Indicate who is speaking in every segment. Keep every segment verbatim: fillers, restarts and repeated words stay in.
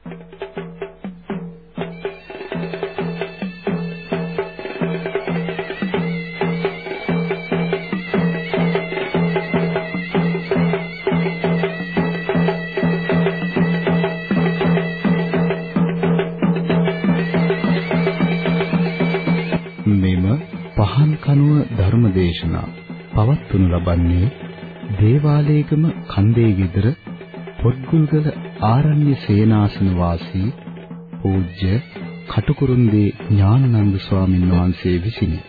Speaker 1: ධර්මදේශනා පවත්වනු ලබන්නේ දේවාලේගම කන්දේ ගෙදර පොත්ගුල්ගල ආරණ්‍ය සේනාසන වාසී පූජ්‍ය කටුකුරුන්දී ඥානানন্দ ස්වාමීන් වහන්සේ විසිනි.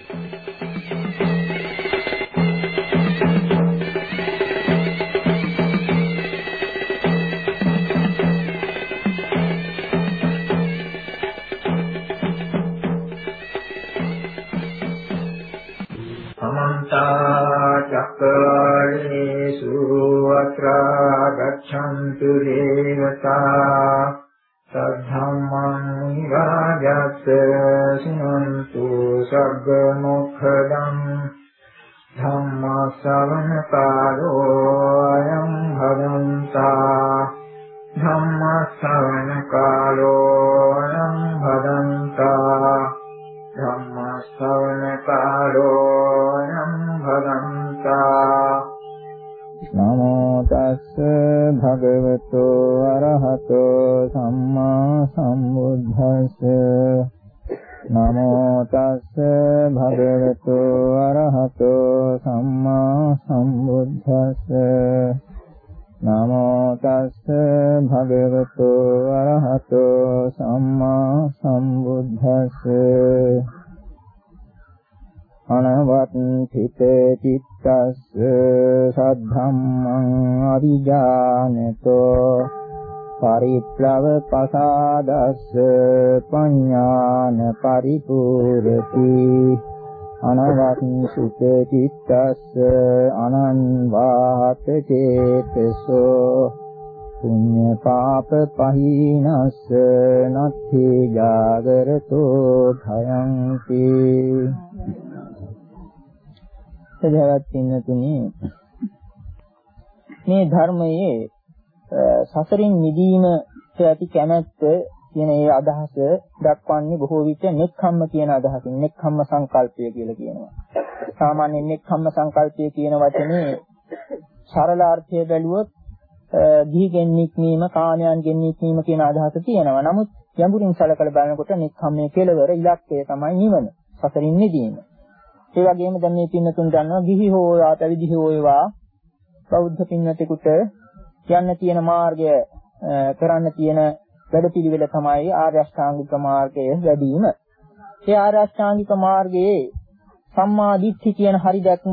Speaker 2: गच्छन्तु देवता सद्धम्मं निराजस्य शृण्वन्तु सर्वमुखदं धम्मश्रवणकालो अयं भदन्ता धम्मश्रवणकालो अयं भदन्ता धम्मश्रवणकालो अयं भदन्ता.
Speaker 3: නමෝ තස්ස භගවතු අරහතෝ සම්මා සම්බුද්දස්ස නමෝ තස්ස භගවතු අරහතෝ සම්මා සම්බුද්දස්ස නමෝ තස්ස භගවතු අරහතෝ සම්මා සම්බුද්දස්ස අනවත්ථිත චිත්තස්ස සද්ධම්මං අවිජානතෝ පරිප්ලව පසාදස්ස පඤ්ඤාන පරිපූර්ති අනවත්ථිත චිත්තස්ස අනන්වාත චේතසෝ පුඤ්ඤ පාප පහිනස්ස නත්ථි ජාගරතෝ භයන්ති. සදහවත් පින්නතුනි, මේ ධර්මයේ සසරින් මිදීමට ඇති කැමැත්ත කියන ඒ අදහස දක්වන්නේ බොහෝ විට නෙක්ඛම්ම කියන අදහසින්. නෙක්ඛම්ම සංකල්පය කියලා කියනවා. සාමාන්‍යයෙන් නෙක්ඛම්ම සංකල්පය කියන වචනේ සරල අර්ථය බැලුවොත් ගිහිගෙන් නික්මීම, කාමයන්ගෙන් නික්මීම කියන අදහස තියෙනවා. නමුත් ගැඹුරින් සලකලා බලනකොට නෙක්ඛම්මයේ කෙලවර ඉලක්කය තමයි නිවන, සසරින් මිදීම. ඒ වගේම දැන් මේ පින්නතුන් දන්නවා ගිහි හෝවා පැවිදි හෝවා බෞද්ධ පින්නතෙකුට යන්න තියෙන මාර්ගය කරන්න තියෙන වැඩපිළිවෙල තමයි ආර්ය අෂ්ටාංගික මාර්ගය වැඩිම. ඒ ආර්ය අෂ්ටාංගික මාර්ගයේ සම්මා දිට්ඨි කියන හරි දැක්ම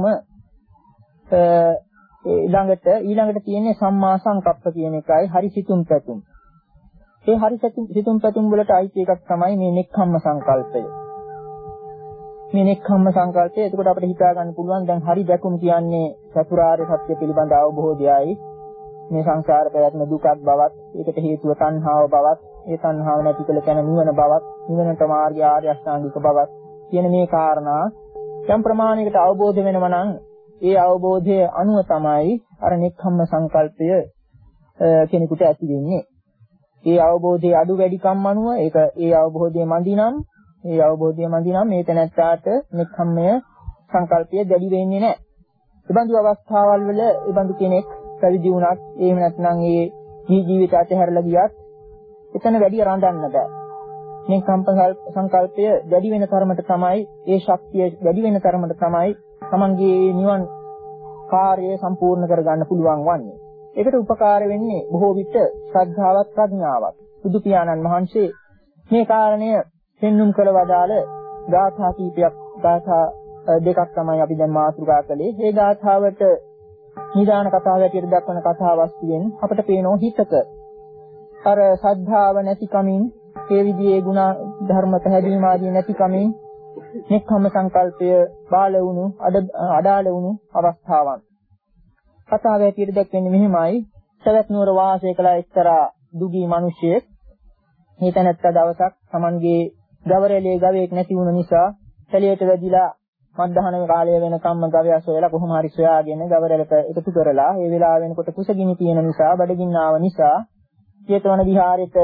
Speaker 3: ඊළඟට ඊළඟට තියෙන්නේ සම්මා සංකප්ප කියන එකයි, හරි සිතුම් පැතුම්. ඒ හරි සිතුම් පැතුම් වලට අයිති එකක් තමයි මේ නෙක්ඛම්ම සංකල්පය. මේ නෙක්ඛම්ම සංකල්පය. එතකොට අපිට හිතා ගන්න පුළුවන් දැන් හරි දැකුම් කියන්නේ චතුරාර්ය සත්‍ය පිළිබඳ අවබෝධයයි. මේ සංසාර පැවැත්ම දුකක් බවත්, ඒකට හේතුව තණ්හාව බවත්, ඒ තණ්හාව නැති කළ තැන නිවන බවත්, නිවනට මාර්ගය ආර්ය අෂ්ටාංගික බවත් කියන මේ කාරණා යම් ප්‍රමාණයකට අවබෝධ වෙනවා නම් ඒ අවබෝධය අනුව තමයි අර නෙක්ඛම්ම සංකල්පය කෙනෙකුට ඇති වෙන්නේ. ඒ අවබෝධයේ අඩු වැඩිකම් අනුව ඒක ඒ අවබෝධය මඳිනම් ඒ අවබෝධය මඳිනම් මේ තැනැත්තාට නෙක්ඛම්මය සංකල්පය දැඩි වෙන්නේ නැහැ. ඒ බඳු අවස්ථාවල් වල ඒ බඳු කෙනෙක් පැවිදි වුණත් එහෙම නැත්නම් ඒ ජීවිත අතහැරලා ගියත් එතන වැඩි රඳන්න බෑ. නෙක්ඛම්ම සංකල්පය දැඩි වෙන තරමට තමයි, ඒ ශක්තිය වැඩි වෙන තරමට තමයි තමන්ගේ නිවන් කාර්යය සම්පූර්ණ කරගන්න පුළුවන් වන්නේ. ඒකට උපකාර වෙන්නේ බොහෝ විට ශ්‍රද්ධාවත් ප්‍රඥාවත්. බුදු පියාණන් වහන්සේ මේ කාරණය පෙන්눔 කළ වදාළ ගාථා කීපයක්, ගාථා දෙකක් තමයි අපි දැන් මාතෘකා කළේ. මේ ගාථාවට නිදාන කතාව ඇටියට දක්වන කතා වස්තුවෙන් අපට පේනවා හිතක අර ශ්‍රද්ධාව නැති කමින්, ඒ විදිහේ ගුණ ධර්ම පැහැදීම ආදී නැති කමින් නෙක්ඛම්ම සංකල්පය බාල වුණු, අඩාල වුණු අවස්ථාවන්. කතාව ඇටියට දැක්වෙන්නේ මෙහිමයි. සවැත් නුවර වාසය කළ එක්තරා දුගී මිනිසෙක් මේ තැනත්තා දවසක් Tamanගේ ගවරැලේ ගවයෙක් නැති වුණ නිසා කැලියට වැදිලා මධ්‍යහන කාලය වෙනකම්ම ගවයා සොයලා කොහොම හරි සොයාගෙන ගවරැලට එකතු කරලා ඒ වෙලාව වෙනකොට කුසගිනි තියෙන නිසා, බඩගින්න ආව නිසා ජේතවන විහාරෙට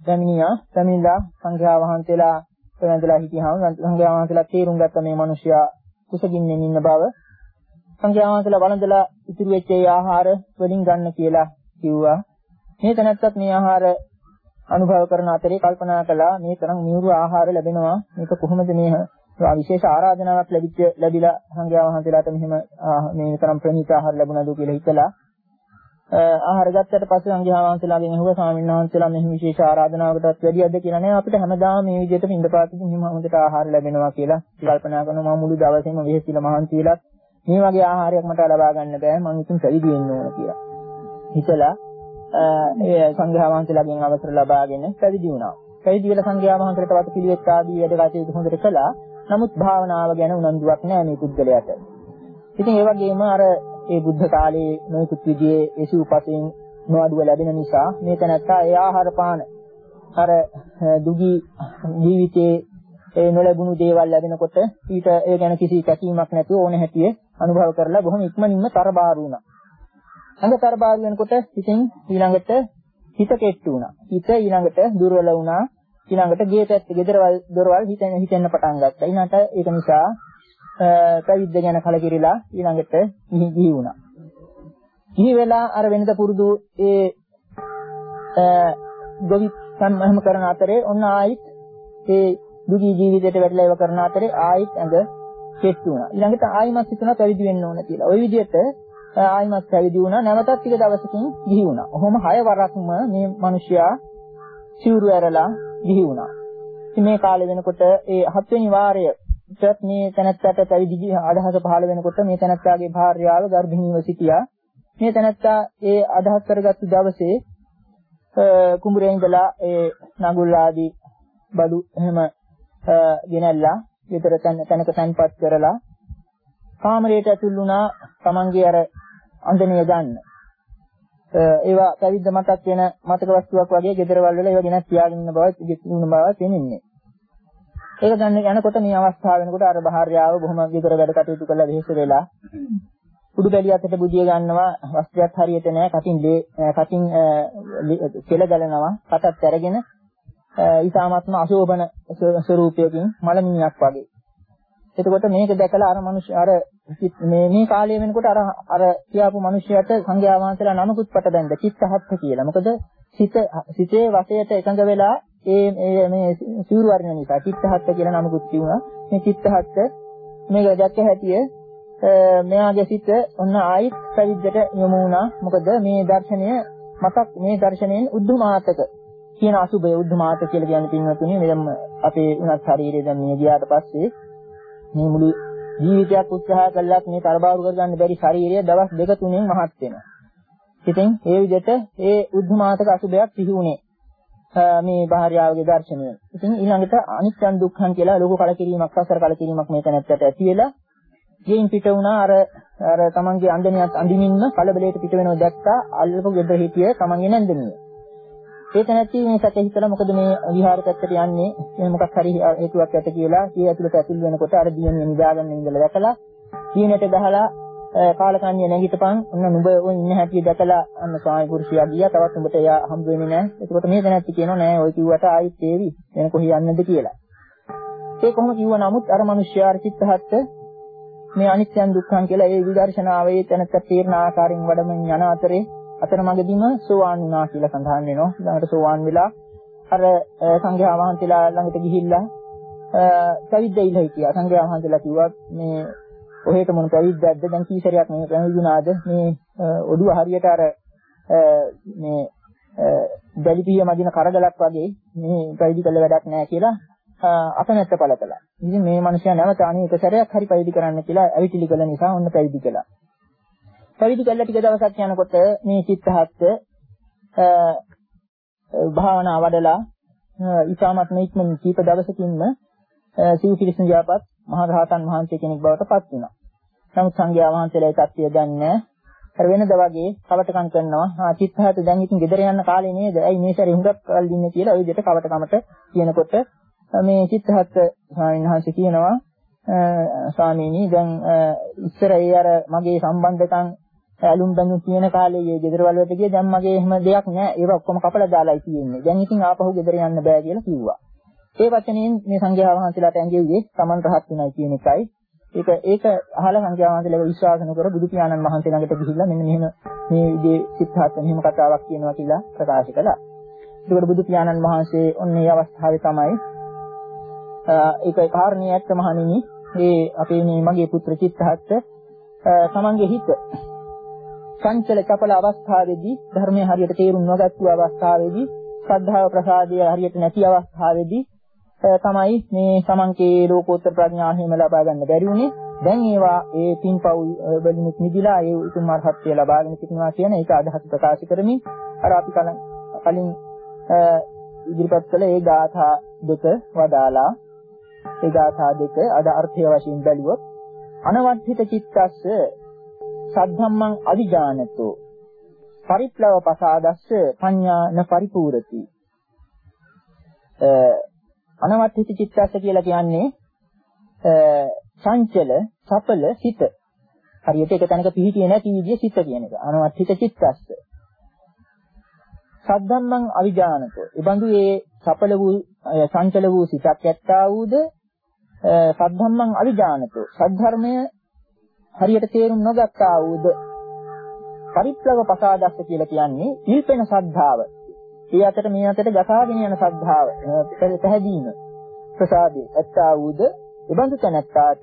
Speaker 3: පැමිණියා. පැමිණලා සංඝයා වහන්සේලා පැමිණලා හිටියාම සංඝයා වහන්සේලා තීරුම් ගත්ත මේ මිනිසයා කුසගින්නෙන් ඉන්න බව. සංඝයා වහන්සේලා වළඳලා ඉතුරු වෙච්ච ඒ ආහාර වලින් ගන්න කියලා කිව්වා. මේ තැනත්තත් මේ ආහාර අනුභව කරන අතරේ කල්පනා කළා මේ තරම් මියුරු ආහාර ලැබෙනවා. මේක කොහොමද මේ විශේෂ ආරාධනාවක් ලැබිච්ච ලැබිලා සංඝයා වහන්සේලාට මෙහෙම මේ තරම් ප්‍රණීත ආහාර ලැබුණාද කියලා හිතලා ආහාර ගත්තට පස්සේ සංඝයා වහන්සේලාගෙන් අහුවා ස්වාමීන් වහන්සේලා මෙහි විශේෂ ආරාධනාවකටත් වැඩියද කියලා නෑ අපිට හැමදාම මේ විදිහට පින්දපාතකින් මෙහෙම හොඳට ආහාර ලැබෙනවා කියලා කල්පනා කරනවා. මම මුළු දවසේම වෙහෙසිලා මහන්සි වෙලත් මේ වගේ ආහාරයක් මට ලබා ගන්න බෑ. මම ඉතින් පැවිදි වෙන්න ඕන කියලා හිතලා ඒ සංඝයා වහන්සේලාගෙන් අවසර ලබාගෙන පැවිදි වුණා. පැවිදි වෙලා සංඝයා වහන්සේට වත් පිළිවෙත් ආදී වැඩ කටයුතු හොඳට කළා. නමුත් භාවනාව ගැන උනන්දුවක් නැහැ මේ පුද්ගලයාට. ඉතින් ඒ වගේම අර ඒ බුද්ධ කාලයේ නොයෙකුත් විදිහේ ඒසුපතෙන් නොඅඩුව ලැබෙන නිසා මේ තැනත්තා ඒ ආහාර පාන අර දුගී ජීවිතයේ ඒ නොලැබුණු දේවල් ලැබෙනකොට ඊට ඒ ගැන කිසි කැකීමක් නැතුව ඕන හැටියේ අනුභව කරලා බොහොම ඉක්මනින්ම තරබාරු වුණා. අඟ තරබාරු වෙනකොට ඉතින් ඊළඟට හිත කෙට්ටු වුණා. හිත ඊළඟට දුර්වල වුණා. ඊළඟට ගේ පැත්තේ ගෙදරවල් දොරවල් හිතෙන හිතෙන්න පටන් ගත්තා. ඊළඟට ඒක නිසා පැවිද්ද ගැන කලකිරිලා ඊළඟට ගිහි වුණා. ගිහි වෙලා අර වෙනද පුරුදු ඒ ගොවි සම්මහම කරන අතරේ ඔන්න ආයිත් ඒ දුගී ජීවිතයට වැටලා ඒව කරන අතරේ ආයිත් ඇඟ කෙට්ටු වුණා. ඊළඟට ආයිමත් හිතුණා පැවිදි වෙන්න ඕන කියලා. ওই විදිහට ආයිමත් පැවිදි වුණා. නැවතත් ටික දවසකින් ගිහි වුණා. ඔහොම හය වරක්ම මේ මිනිසයා සිවුරු ඇරලා ගිහි වුණා. ඉතින් මේ කාලේ වෙනකොට ඒ හත්වෙනි වාරයටත් මේ තැනැත්තාට පැවිදි අදහස පහළ වෙනකොට මේ තැනැත්තාගේ භාර්යාව ගර්භිණීව සිටියා. මේ තැනැත්තා ඒ අදහස් කරගත්තු දවසේ කුඹුරේ ඉඳලා ඒ නගුල් ආදී බඩු එහෙම ගෙනල්ලා විතර තැන තැනක තැන්පත් කරලා කාමරයට ඇතුල් වුණා තමන්ගේ අර අඳිනිය ගන්න. ඒවා පැවිද්ද මතක් වෙන මතක වස්තුවක් වගේ ගෙදරවල වල ඒවා ගෙනත් තියාගෙන ඉන්න බවත් ඉතිුණු බව තේින්නේ. ඒක ගන්න යනකොට මේ අවස්ථාව වෙනකොට අර භාර්යාව බොහොම ගෙදර වැඩ කටයුතු කරලා වෙහෙස වෙලා උඩු බැලිය අතට බුදිය ගන්නවා වස්ත්‍රයක් හරියට නැහැ කටින් කටින් කෙල ගලනවා කටත් අරගෙන ඊටාත්ම අශෝභන ස්වරූපයකින් මලමිණියක් වගේ. එතකොට මේක දැකලා අර මිනිස්සු අර මේ මේ කාලය වෙනකොට අර අර කියාපු මිනිහයාට සංඝයා වහන්සේලා නමකුත් පට බැඳ චිත්තහත්ථ කියලා. මොකද සිත සිතේ වශයට එකඟ වෙලා ඒ මේ සිවුරු වර්ණ නිසා චිත්තහත්ථ කියලා නමකුත් තියුණා. මේ චිත්තහත්ථ මේක දැක්ක හැටියේ මෙයාගේ සිත ඔන්න ආයිත් පැවිද්දට යොමු වුණා. මොකද මේ දර්ශනය මතක් මේ දර්ශනයෙන් උද්ධමාතක කියන අසුබය උද්ධමාත කියලා කියන්නේ පින්වතුනි මෙලම් අපේ උනත් ශරීරය දැන් මේ ගියාට පස්සේ මේ මුළු ජීවිතයක් උත්සාහ කළාත් මේ තරබාරු කරගන්න බැරි ශරීරය දවස් දෙක තුනෙන් මහත් වෙනවා. ඉතින් ඒ විදිහට ඒ උද්ධමාතක අසුබයක් සිහි වුණේ මේ භාර්යාවගේ දර්ශනය. ඉතින් ඊළඟට අනිත්‍යං දුක්ඛං කියලා ලෝක කලකිරීමක් අසර කලකිරීමක් මේ තැනත්තට ඇති වෙලා ගෙයින් පිට වුණා අර අර තමන්ගේ අන්දනියත් අඳිමින්ම කලබලයට පිට වෙනව දැක්කා අල්ලපු ගෙදර හිටියේ තමන්ගේ නැන්දනිය. ඒ තැනැත්ති මේ සැක හිතලා මොකද මේ විහාර පැත්තට යන්නේ මේ මොකක් හරි හේතුවක් ඇත කියලා ඒ ඇතුළට ඇතුල් වෙනකොට අර දියණිය නිදාගන්න ඉඳලා දැකලා දියණියට ගහලා කාලකන්‍ය නැගිටපන් ඔන්න නුඹ ඔය ඉන්න හැටි දැකලා අන්න ස්වාමි පුරුෂයා ගියා තවත් උඹට එයා හම්බ වෙන්නේ නැහැ. ඒකට මේ තැනැත්ති කියනවා නෑ ඔය කිව්වට ආයිත් ඒවි වෙන කොහේ යන්නද කියලා. ඒ කොහොම කිව්වා නමුත් අර මිනිස්යා අර චිත්තහත්ත මේ අනිත්‍යං දුක්ඛං කියලා ඒ විදර්ශනාවේ තැනත්ත තීර්ණ ආකාරයෙන් වඩමින් යන අතරේ අතරමඟදීම සෝවාන් වුණා කියලා සඳහන් වෙනවා. ඊළඟට සෝවාන් වෙලා අර සංඝයා වහන්සේලා ළඟට ගිහිල්ලා පැවිද්ද ඉල්ල හිටියා. සංඝයා වහන්සේලා කිව්වා මේ ඔහෙට මොන පැවිද්දක්ද දැන් කීසරයක් මේ පැවිදුණාද මේ ඔඩුව හරියට අර මේ දැලිපිය මදින කරගලක් වගේ මේ පැවිදි කළ වැඩක් නැහැ කියලා අකමැත්ත පළ කළා. ඉතින් මේ මිනිහයා නැවත අනේක සැරයක් හරි පැවිදි කරන්න කියලා අවිතිලි කළ නිසා ඔන්න පැවිදි කළා. පැවිදි කළා ටික දවසක් යනකොට මේ චිත්තහත්ත භාවනා වඩලා ඊටමත් මේක්ම කීප දවසකින්ම සිව් පිරිසිදුයාපත් මහා රහතන් වහන්සේ කෙනෙක් බවට පත් වුණා. නමුත් සංඝයා වහන්සේලා ඒ තත්ත්වය දන්නේ අර වෙනද වගේ කවටකම් කරනවා. ආ චිත්තහත්ත දැන් ඉතින් ගෙදර යන්න කාලේ නේද? ඇයි මේ සැරේ හුඟක් කල් දින්නේ කියලා ওই විදිහට කවටකමට කියනකොට මේ චිත්තහත්ත ස්වාමීන් වහන්සේ කියනවා ස්වාමීනි දැන් ඉස්සර ඒ අර මගේ සම්බන්ධකම් ඇලුම් බඳුන් තියෙන කාලේ මේ ගෙදර වල වලට ගිය දැන් මගේ එහෙම දෙයක් නෑ. ඒවා ඔක්කොම කපලා දාලායි තියෙන්නේ. දැන් ඉතින් ආපහු ගෙදර යන්න බෑ කියලා කිව්වා. ඒ වචනයෙන් මේ සංඝයා වහන්සේලාට ඇඟෙන්නේ Taman රහත් වෙනයි කියන එකයි. ඒක ඒක අහලා සංඝයා වහන්සේලා විශ්වාස නොකර බුදු පියාණන් වහන්සේ ළඟට ගිහිල්ලා මෙන්න මෙහෙම මේ විදිහේ සිද්ධාර්ථ මෙහෙම කතාවක් කියනවා කියලා ප්‍රකාශ කළා. ඒකට බුදු පියාණන් වහන්සේ ඔන්න මේ අවස්ථාවේ තමයි ඒක කාරණේ ඇත්ත මහණෙනි මේ අපේ මේ මගේ පුත්‍ර චිත්තහත් තමන්ගේ හිත සංචල චපල අවස්ථාවේදී ධර්මයේ හරියට තේරුම් නොගත්තු අවස්ථාවේදී ශ්‍රද්ධාව ප්‍රසාදය හරියට නැති අවස්ථාවේදී තමයි මේ තමන්ගේ ලෝකෝත්තර ප්‍රඥා හිම ලබා ගන්න බැරි වුණේ. දැන් ඒවා ඒ පින්පව් වලින් නිදිලා ඒ උතුම් අරහත්ත්වය ලබාගෙන සිටිනවා කියන ඒක අදහස් ප්‍රකාශ කරමින් අර අපි කලින් ඉදිරිපත් කළ ඒ ගාථා දෙක වදාලා ඒ ගාථා දෙක අද අර්ථය වශයෙන් බැලුවොත් අනවත්ථිත චිත්තස්ස සද්ධම්මං අවිජානතෝ පරිප්ලව පසාදස්ස පඤ්ඤාන පරිපූර්ති. අනවත්ථිත චිත්තස්ස කියලා කියන්නේ චංචල සපල සිත. හරියට එක තැනක පිහිටියේ නැති විදිය සිත කියන එක. අනවත්ථිත චිත්තස්ස. සද්ධම්මං අවිජානතෝ. ඒ බඳු ඒ සපල වූ චංචල වූ සිතක් ඇත්තා වූද සද්ධම්මං අවිජානතෝ. සද්ධර්මය හරියට තේරුම් නොගත්තා වූද පරිප්ලව පසාදස්ස කියලා කියන්නේ ඉල්පෙන ශ්‍රද්ධාව. ඒ අතට මේ අතට ගසාගෙන යන ශ්‍රද්ධාව පැහැදීම ප්‍රසාදේ ඇත්තා වූද එබඳු තැනැත්තාට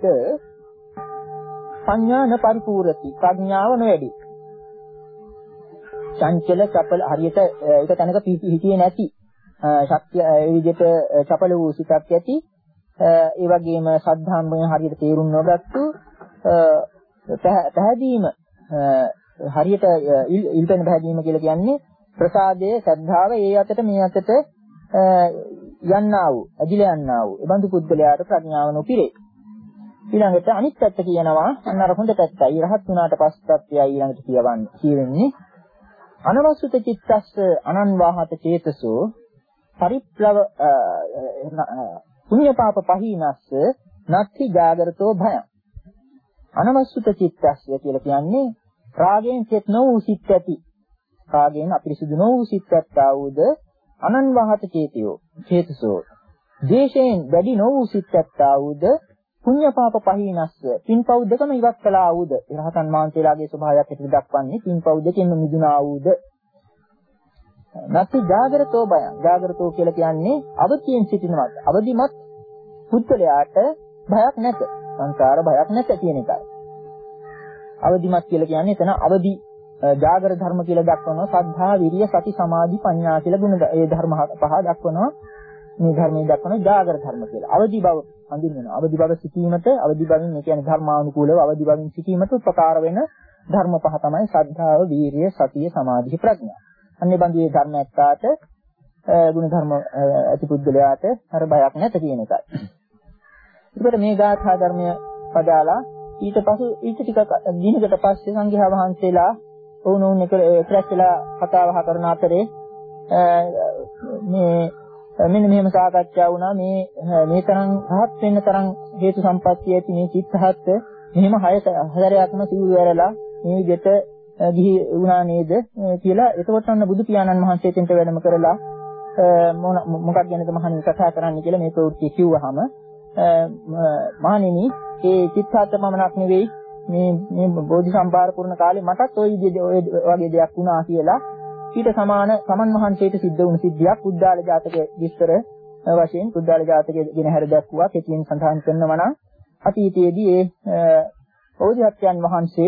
Speaker 3: පඤ්ඤාන පරිපූර්ති ප්‍රඥාව නොවැඩි. චංචල චපල හරියට ඒක තැනක හිතියේ නැති ශක්තිය ඒ විදිහට චපල වූ සිතක් ඇති ඒ වගේම සද්ධාම්මය හරියට තේරුම් නොගත්තු පැහැදීම හරියට ඉල්පෙන පැහැදීම කියලා කියන්නේ ප්‍රසාදයේ ශ්‍රද්ධාව ඒ අතට මේ අතට යන්නා වූ අදිලා යන්නා වූ ඒ බඳු පුද්ගලයාට ප්‍රඥාව නොපිරේ. ඊළඟට අනිත් පැත්ත කියනවා අන්න අර හොඳ පැත්තයි රහත් වුණාට පස්සේ පැත්තයි ඊළඟට කියවන්නේ කියවෙන්නේ අනවසුත චිත්තස්ස අනන්වාහත චේතසෝ පරිප්ලව පුඤ්ඤපාප පහීනස්ස නත්ති ජාගරතෝ භය. අනවසුත චිත්තස්ස කියලා කියන්නේ රාගයෙන් චේත නොවූ සිත් ඇති. රාගයෙන් අපිරිසුදු නොවූ සිත් ඇත්තා වූද අනන්වාහත චේතයෝ චේතසෝ. ද්වේෂයෙන් වැඩි නොවූ සිත් ඇත්තා වූද පුඤ්ඤපාප පහීනස්ස පින්පව් දෙකම ඉවත් කළා වූද. රහතන් වහන්සේලාගේ ස්වභාවයක් හැටියට දක්වන්නේ පින්පව් දෙකෙන්ම මිදුණා වූද. නැති ජාගරතෝ බය. ජාගරතෝ කියලා කියන්නේ අවදියෙන් සිටිනවත් අවදිමත් පුද්ගලයාට භයක් නැත. සංසාර භයක් නැත කියන එකයි. අවදිමත් කියලා කියන්නේ එතන අවදි ජාගර ධර්ම කියලා දක්වනවා. සද්ධා විරිය සති සමාධි ප්‍රඥා කියලා ගුණ ඒ ධර්ම පහ දක්වනවා. මේ ධර්මයේ දක්වන ජාගර ධර්ම කියලා. අවදි බව හඳුන්වනවා. අවදි බව සිටීමට අවදි බවින් ඒ කියන්නේ ධර්මානුකූලව අවදි බවින් සිටීමට උපකාර වෙන ධර්ම පහ තමයි ශ්‍රද්ධාව, වීරිය, සතිය, සමාධි, ප්‍රඥා. අන්නේ බඳු මේ ධර්ම ඇත්තාට ගුණ ධර්ම ඇති පුද්ගලයාට අර බයක් නැත කියන එකයි. ඒකට මේ ගාථා ධර්මය පදාලා ඊට පසු ඊට ටික දිනකට පස්සේ සංඝයා වහන්සේලා වුණුන් එක ක්‍රැස්ලා කතා බහ කරන අතරේ මේ මෙන්න මෙහෙම සාකච්ඡා වුණා. මේ මේ තරම් රහත් වෙන්න තරම් හේතු සම්පත්තිය ඇති මේ චිත්තහත් මෙහෙම හය හතරයක්ම සිවුරු ඇරලා මේ විදිහට ගිහි වුණා නේද කියලා. එතකොට අන්න බුදු පියාණන් වහන්සේ දෙන්ට වැඩම කරලා මොකක් ගැනද මහණෙනි කතා කරන්න කියලා මේ ප්‍රවෘත්ති කිව්වහම මහණෙනි ඒ චිත්තහත් පමණක් නෙවෙයි මේ මේ බෝධි සම්භාර පුරණ කාලේ මටත් ওই වගේ දෙයක් වුණා කියලා ඊට සමාන සමන් වහන්සේට සිද්ධ වුණු සිද්ධියක් උද්දාල ජාතකයේ විස්තර වශයෙන් උද්දාල ජාතකයේ ගෙන හැර දැක්වුවා. කෙටියෙන් සඳහන් කරනවා නම් අතීතයේදී ඒ බෝධිසත්වයන් වහන්සේ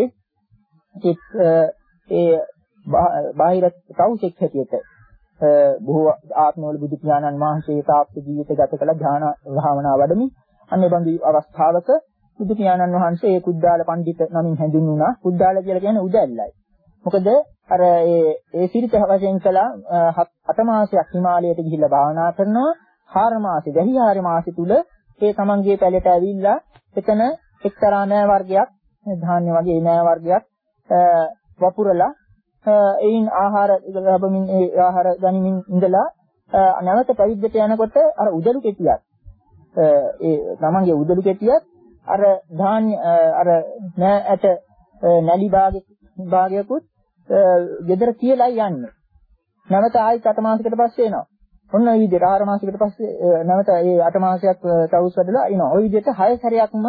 Speaker 3: ඒ බාහිර තවුසෙක් හැටියට බොහෝ ආත්මවල බුදු පියාණන් වහන්සේ තාප්ත ජීවිත ගත කළ ධ්‍යාන භාවනා වඩමින් අන්නේ බඳු අවස්ථාවක බුදු පියාණන් වහන්සේ ඒ කුද්දාල පඬිත නමින් හැඳින්වුණා. කුද්දාල කියලා කියන්නේ උදැල්ලයි. මොකද අර ඒ ඒ සිරිත වශයෙන් කළා අට මාසයක් හිමාලයට ගිහිල්ලා භාවනා කරනවා. හාර මාසෙ දහිහාර මාසෙ තුල ඒ තමන්ගේ පැලට ඇවිල්ලා එතන එක්තරා නෑ වර්ගයක් ධාන්‍ය වගේ නෑ වර්ගයක් වපුරලා එයින් ආහාර ලැබමින් ඒ ආහාර ගනිමින් ඉඳලා නැවත පැවිද්දට යනකොට අර උදළු කෙටියක් ඒ තමන්ගේ උදළු කෙටියක් අර ධාන්‍ය අර නෑ ඇට නැලි භාගෙ භාගයකුත් ගෙදර කියලා යන්නේ. නැවත ආයෙත් අට මාසයකට පස්සේ එනවා. ඔන්න ওই විදිහට ආறு මාසයකට පස්සේ නැවත ඒ අට මාසයක් තවුස් වැඩලා එනවා. ওই විදිහට හය සැරයක්ම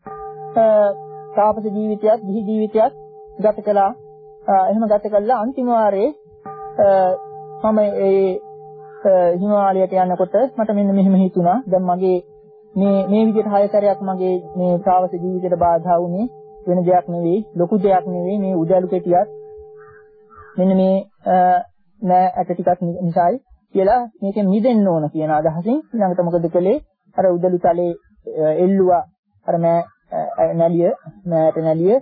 Speaker 3: තාපස ජීවිතයත් ගිහි ජීවිතයත් ගත කළා. එහෙම ගත කළා අන්තිම වාරේ මම ඒ හිමාලයට යනකොට මට මෙන්න මෙහෙම හිතුණා. දැන් මගේ මේ මේ විදිහට හය සැරයක් මගේ මේ තාපස ජීවිතයට බාධා වුණේ වෙන දෙයක් නෙවෙයි, ලොකු දෙයක් නෙවෙයි. මේ උදැලු කෙටියත් මෙන්න මේ නෑ ඇට ටිකක් නිසායි කියලා මේකෙන් මිදෙන්න ඕන කියන අදහසින් ඊළඟට මොකද කළේ? අර උදළු තලේ එල්ලුවා අර මෑ නැලිය මෑට නැලිය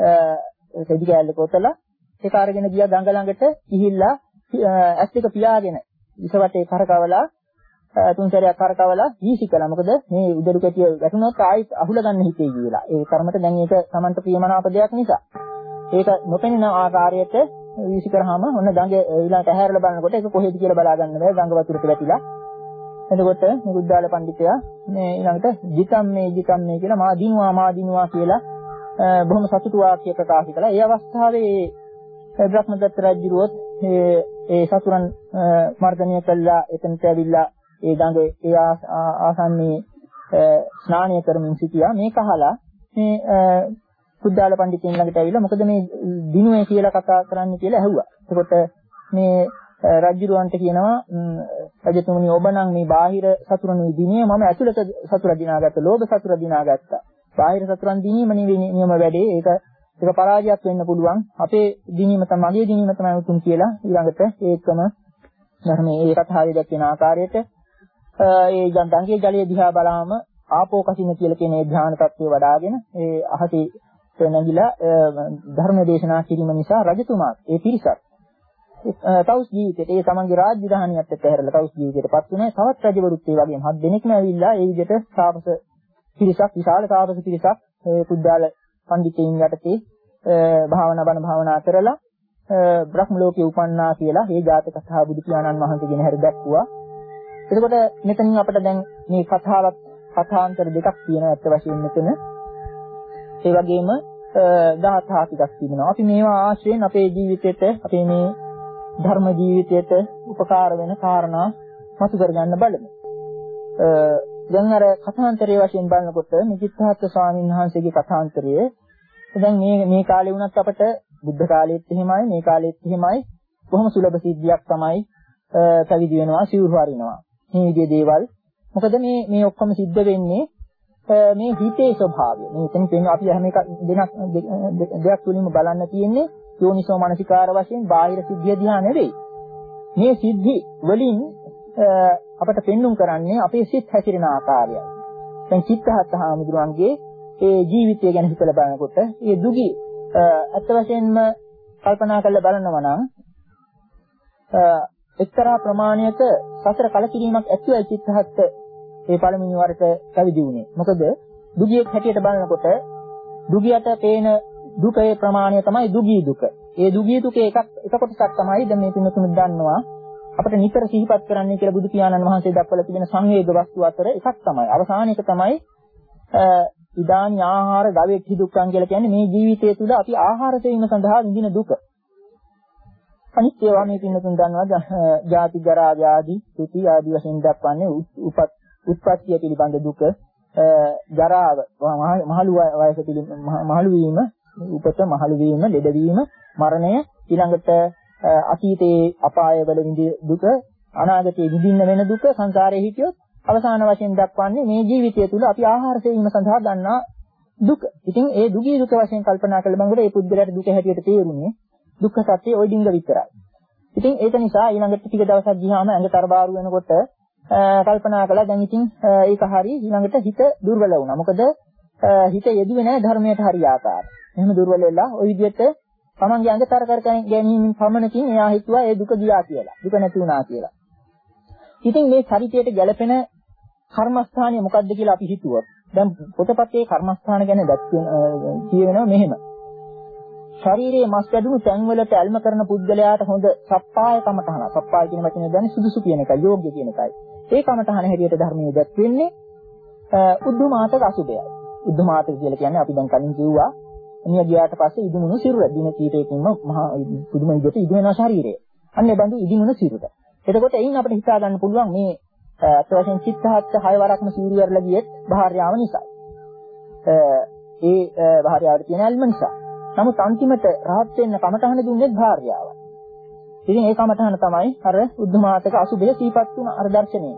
Speaker 3: සෙදි කැල්ල කොටලා ඒක අරගෙන ගියා ගඟ ළඟට ගිහිල්ලා ඇස් දෙක පියාගෙන විස වටේ කරකවලා තුන් සැරයක් කරකවලා වීසි කළා. මොකද මේ උදළු කැටිය වැටුණොත් ආයෙත් අහුල ගන්න හිතේ කියලා. ඒ කර්මත දැන් ඒක Tamanට ප්‍රියමනාප දෙයක් නිසා. ඒක නොපෙනෙන ආකාරයට වීසි කරාම ඔන්න ගඟ ඊළඟට ඇහැරලා බලනකොට ඒක කොහෙද කියලා බලා ගන්න බෑ. ගඟ වතුරට වැටිලා. එතකොට මේ බුද්ධාල පඬිතුයා මේ ඊළඟට ජිතම්මේ ජිතම්මේ කියලා මා දිනුවා මා දිනුවා කියලා බොහොම සතුටු වාක්‍ය ප්‍රකාශ කළා. ඒ අවස්ථාවේ බ්‍රහ්මදත්ත රජුරුවත් ඒ ඒ සතුරන් මර්ධනය කළා. එතනට ඇවිල්ලා ඒ ගඟේ ඒ ආසන්නයේ ස්නානය කරමින් සිටියා. මේක අහලා මේ බුද්ධාල පඬිතුන් ළඟට ඇවිල්ලා මොකද මේ දිනුවේ කියලා කතා කරන්න කියලා ඇහුවා. එතකොට මේ රජුරවන්ට කියනවා රජතුමනි ඔබ නම් මේ බාහිර සතුරන් දිනේ මම ඇතුළත සතුර දිනාගත්තා. ලෝභ සතුර දිනාගත්තා. බාහිර සතුරන් දිනීම නෙවෙයි නියම වැඩේ. ඒක ඒක පරාජයක් වෙන්න පුළුවන්. අපේ දිනීම තමයි මගේ දිනීම තමයි උතුම් කියලා ඊළඟට ඒකම ධර්මයේ ඒ කතාවේ දැක්වෙන ආකාරයට ඒ ගංගාගේ ජලයේ දිහා බලාම ආපෝ කසින කියලා කියන ඒ ධ්‍යාන tattwe වඩාගෙන ඒ අහසේ නැගිලා ධර්ම දේශනා කිරීම නිසා රජතුමා ඒ පිරිසත් තවුස් ජීවිතේට ඒ තමන්ගේ රාජ්‍ය දහනියත් එක්ක හැරලා තවුස් ජීවිතේටපත් වුණා. තවත් රජවරුත් ඒ වගේම හත් දෙනෙක්ම ඇවිල්ලා ඒ විදිහට තාපස පිරිසක් විශාල තාපස පිරිසක් ඒ කුද්දාල පඬිතුන් යටතේ භාවනා බණ භාවනා කරලා බ්‍රහ්ම ලෝකේ උපන්නා කියලා මේ ජාතක කතා බුදු පියාණන් වහන්සේගෙන හැර දැක්වුවා. එතකොට මෙතනින් අපිට දැන් මේ කතාවක් කථාන්තර දෙකක් තියෙනවා අත් වශයෙන් මෙතන. ඒ වගේම ගාථා ටිකක් තියෙනවා. අපි මේවා ආශ්‍රයෙන් අපේ ජීවිතයට අපේ මේ ධර්ම ජීවිතයට උපකාර වෙන කාරණා මතු කරගන්න බලමු. දැන් අර කථාන්තරයේ වශයෙන් බලනකොට මිත්‍යාත්ථ ස්වාමීන් වහන්සේගේ කථාන්තරය දැන් මේ මේ කාලේ වුණත් අපට බුද්ධ කාලෙත් එහෙමයි මේ කාලෙත් එහෙමයි බොහොම සුලභ සිද්ධියක් තමයි පැවිදි වෙනවා සිවුරු හරිනවා. මේ විදිහේ දේවල්. මොකද මේ මේ ඔක්කොම සිද්ධ වෙන්නේ මේ හිතේ ස්වභාවය. මේ එතන කියන්නේ අපි හැම එක දෙනක් දෙයක් තුලින්ම බලන්න තියෙන්නේ යෝනිසෝ මනසිකාර වශයෙන් බාහිර සිද්ධිය දිහා නෙවෙයි. මේ සිද්ධි වලින් අපට පෙන්눔 කරන්නේ අපේ සිත් හැසිරෙන ආකාරය. දැන් චිත්තහත් හාමුදුරන්ගේ ඒ ජීවිතය ගැන හිතලා බලනකොට ඒ දුගී අත් වශයෙන්ම කල්පනා කරලා බලනවා නම් එක්තරා ප්‍රමාණයක සසර කලකිරීමක් ඇතිවයි චිත්තහත් ඒ පළමුව වරට පැවිදි වුණේ. මොකද දුගියෙක් හැටියට බලනකොට දුගියට පේන දුකේ ප්‍රමාණය තමයි දුගී දුක. ඒ දුගී දුකේ එකක් එක කොටසක් තමයි දැන් මේ තුනතුන දන්නවා අපිට නිතර සිහිපත් කරන්නේ කියලා බුදු පියාණන් වහන්සේ දක්වලා තිබෙන සංවේග වස්තු අතර එකක් තමයි. අවසාන එක තමයි ඉදානි ආහාර ගවෙච්චි දුක්ඛං කියලා කියන්නේ මේ ජීවිතය තුළ අපි ආහාර සෙවීම සඳහා විඳින දුක. අනිත් ඒවා මේ තුනතුන දන්නවා ජාති ජරා ව්‍යාධි සුති ආදී වශයෙන් දක්වන්නේ උපත් උත්පත්තිය පිළිබඳ දුක, ජරාව, මහලු වයස පිළිබඳ මහලු වීම, උපත මහලු වීම, ලෙඩ වීම, මරණය, ඊළඟට අතීතයේ අපායවල විඳි දුක, අනාගතයේ විඳින්න වෙන දුක, සංසාරයේ හිටියොත් අවසාන වශයෙන් දක්වන්නේ මේ ජීවිතය තුළ අපි ආහාර සෙවීම සඳහා ගන්නා දුක. ඉතින් ඒ දුකී දුක වශයෙන් කල්පනා කරලා බලනකොට ඒ පුද්ගලයාට දුක හැටියට තේරුනේ දුක්ඛ සත්‍ය ওই ඩිංග විතරයි. ඉතින් ඒක නිසා ඊළඟට ටික දවසක් ගියාම ඇඟ තරබාරු වෙනකොට කල්පනා කළා දැන් ඉතින් ඒක හරි ඊළඟට හිත දුර්වල වුණා. මොකද හිත යෙදුවේ නැහැ ධර්මයට හරි ආකාරය. එහෙම දුර්වල වෙලා ওই විදිහට තමන්ගේ අඟ තර කර ගැනීමෙන් පමණකින් එයා හිතුවා ඒ දුක ගියා කියලා. දුක නැති වුණා කියලා. ඉතින් මේ චරිතයට ගැළපෙන කර්මස්ථානය මොකක්ද කියලා අපි හිතුවොත් දැන් පොතපතේ කර්මස්ථාන ගැන දැක්වෙන කියවෙනවා මෙහෙම. ශරීරයේ මස් වැඩුණු තැන්වලට ඇල්ම කරන පුද්ගලයාට හොඳ සප්පාය කමඨහන. සප්පාය කියන වචනේ දැන් සුදුසු කියන එකයි, යෝග්‍ය කියන එකයි. ඒ කමඨහන හැටියට ධර්මයේ දැක්වෙන්නේ උද්ධමාතක අසුබයයි. උද්ධමාතක කියලා කියන්නේ අපි දැන් කලින් කිව්වා මිය ගියාට පස්සේ ඉදිමුණු සිරුර දින කීපයකින්ම මහා පුදුම විදිහට ඉදි වෙනවා ශරීරය. අන්නේ බඳු ඉදිමුණු සිරුර. එතකොට එයින් අපිට හිතා ගන්න පුළුවන් මේ අත් වශයෙන් චිත්තහත් හය වරක්ම සිවුරු වරලා ගියෙත් භාර්යාව නිසා. ඒ භාර්යාවට තියෙන ඇල්ම නිසා. නමුත් අන්තිමට රහත් වෙන්න කමඨහන දුන්නේ භාර්යාවයි. ඉතින් ඒ කමඨහන තමයි අර උද්ධමාතක අසුබේ සීපත් වුණ අර දර්ශනය.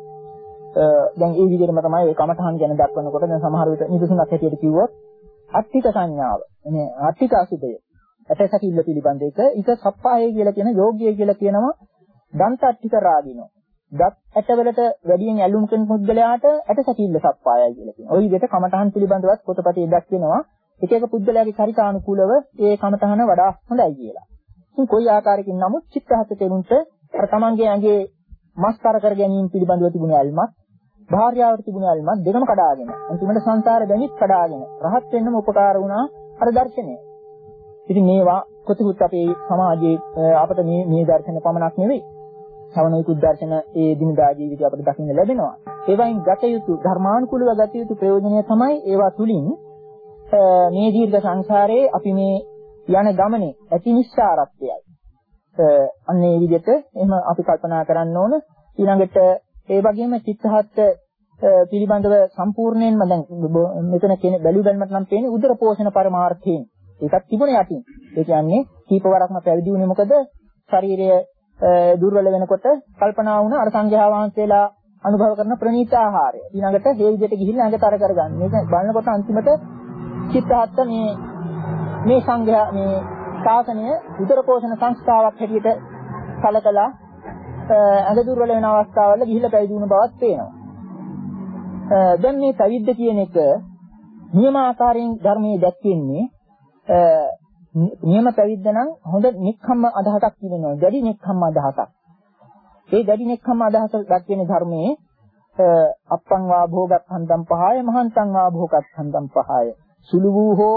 Speaker 3: දැන් ඒ විදිහටම තමයි ඒ කමඨහන් ගැන දක්වනකොට දැන් සමහර විට නිදසුනක් හැටියට කිව්වොත් අට්ඨික සංඥාව. එනේ අට්ඨික අසුබය. ඇටසැකිල්ල පිළිබඳ එක ඊට සප්පායය කියලා කියන යෝග්‍යය කියලා කියනවා දන්ත අට්ඨික රාගිනෝ. දත් ඇටවලට වැඩියෙන් ඇලුම් කරන පුද්ගලයාට ඇටසැකිල්ල සප්පායයි කියලා කියනවා. ওই විදිහට කමඨහන් පිළිබඳවත් පොතපතේ දක්වනවා. එක එක පුද්ගලයාගේ චරිතානුකූලව ඒ කමඨහන වඩා හොඳයි කියලා. ඉතින් කොයි ආකාරයකින් නමුත් චිත්තහත තෙරුන්ට අර තමන්ගේ ඇඟේ මස්තර කර ගැනීම පිළිබඳව තිබුණ ඇල්මත් භාර්යාවට තිබුණ ඇල්මත් දෙකම කඩාගෙන අන්තිමට සංසාර බැඳිත් කඩාගෙන රහත් වෙන්නම උපකාර වුණා අර දර්ශනය. ඉතින් මේවා කොතෙකුත් අපේ සමාජයේ අපිට මේ මේ දර්ශන පමණක් නෙවෙයි. සවනෝයිකුත් දර්ශන ඒ දිනදා ජීවිතය අපිට දකින්න ලැබෙනවා. ඒවයින් ගත යුතු ධර්මානුකූලව ගත යුතු ප්‍රයෝජනය තමයි ඒවා තුලින් මේ දීර්ඝ සංසාරයේ අපි මේ යන ගමනේ ඇති නිස්සාරත්වයයි. අන්න ඒ විදිහට එහෙම අපි කල්පනා කරන්න ඕන. ඊළඟට ඒ වගේම චිත්තහත් පිළිබඳව සම්පූර්ණයෙන්ම දැන් මෙතන කියන බැලු බැලමට නම් පේන්නේ උදර පෝෂණ පරමාර්ථයෙන්. ඒකත් තිබුණේ යටින්. ඒ කියන්නේ කීපවරක්ම පැවිදි වුණේ මොකද? ශරීරය දුර්වල වෙනකොට කල්පනා වුණ අර සංඝයා වහන්සේලා අනුභව කරන ප්‍රණීත ආහාරය. ඊළඟට මේ විදිහට ගිහිල්ලා ඇඟතර කරගන්න. මේක බලනකොට අන්තිමට චිත්තහත් මේ මේ සංඝයා මේ ශාසනය උදර පෝෂණ සංස්ථාවක් හැටියට කලකලා ඇඟ දුර්වල වෙන අවස්ථාවල ගිහිල්ලා පැවිදි වුණ බවක් පේනවා. දැන් මේ පැවිද්ද කියන එක නියම ආකාරයෙන් ධර්මයේ දැක්වෙන්නේ නියම පැවිද්ද නම් හොඳ නික්ඛම්ම අදහසක් තියෙනවා. දැඩි නික්ඛම්ම අදහසක්. ඒ දැඩි නික්ඛම්ම අදහස දැක්වෙන ධර්මයේ අප්පං වා භෝගත් හන්දම් පහය මහන්තං වා භෝගත් හන්දම් පහය සුළු වූ හෝ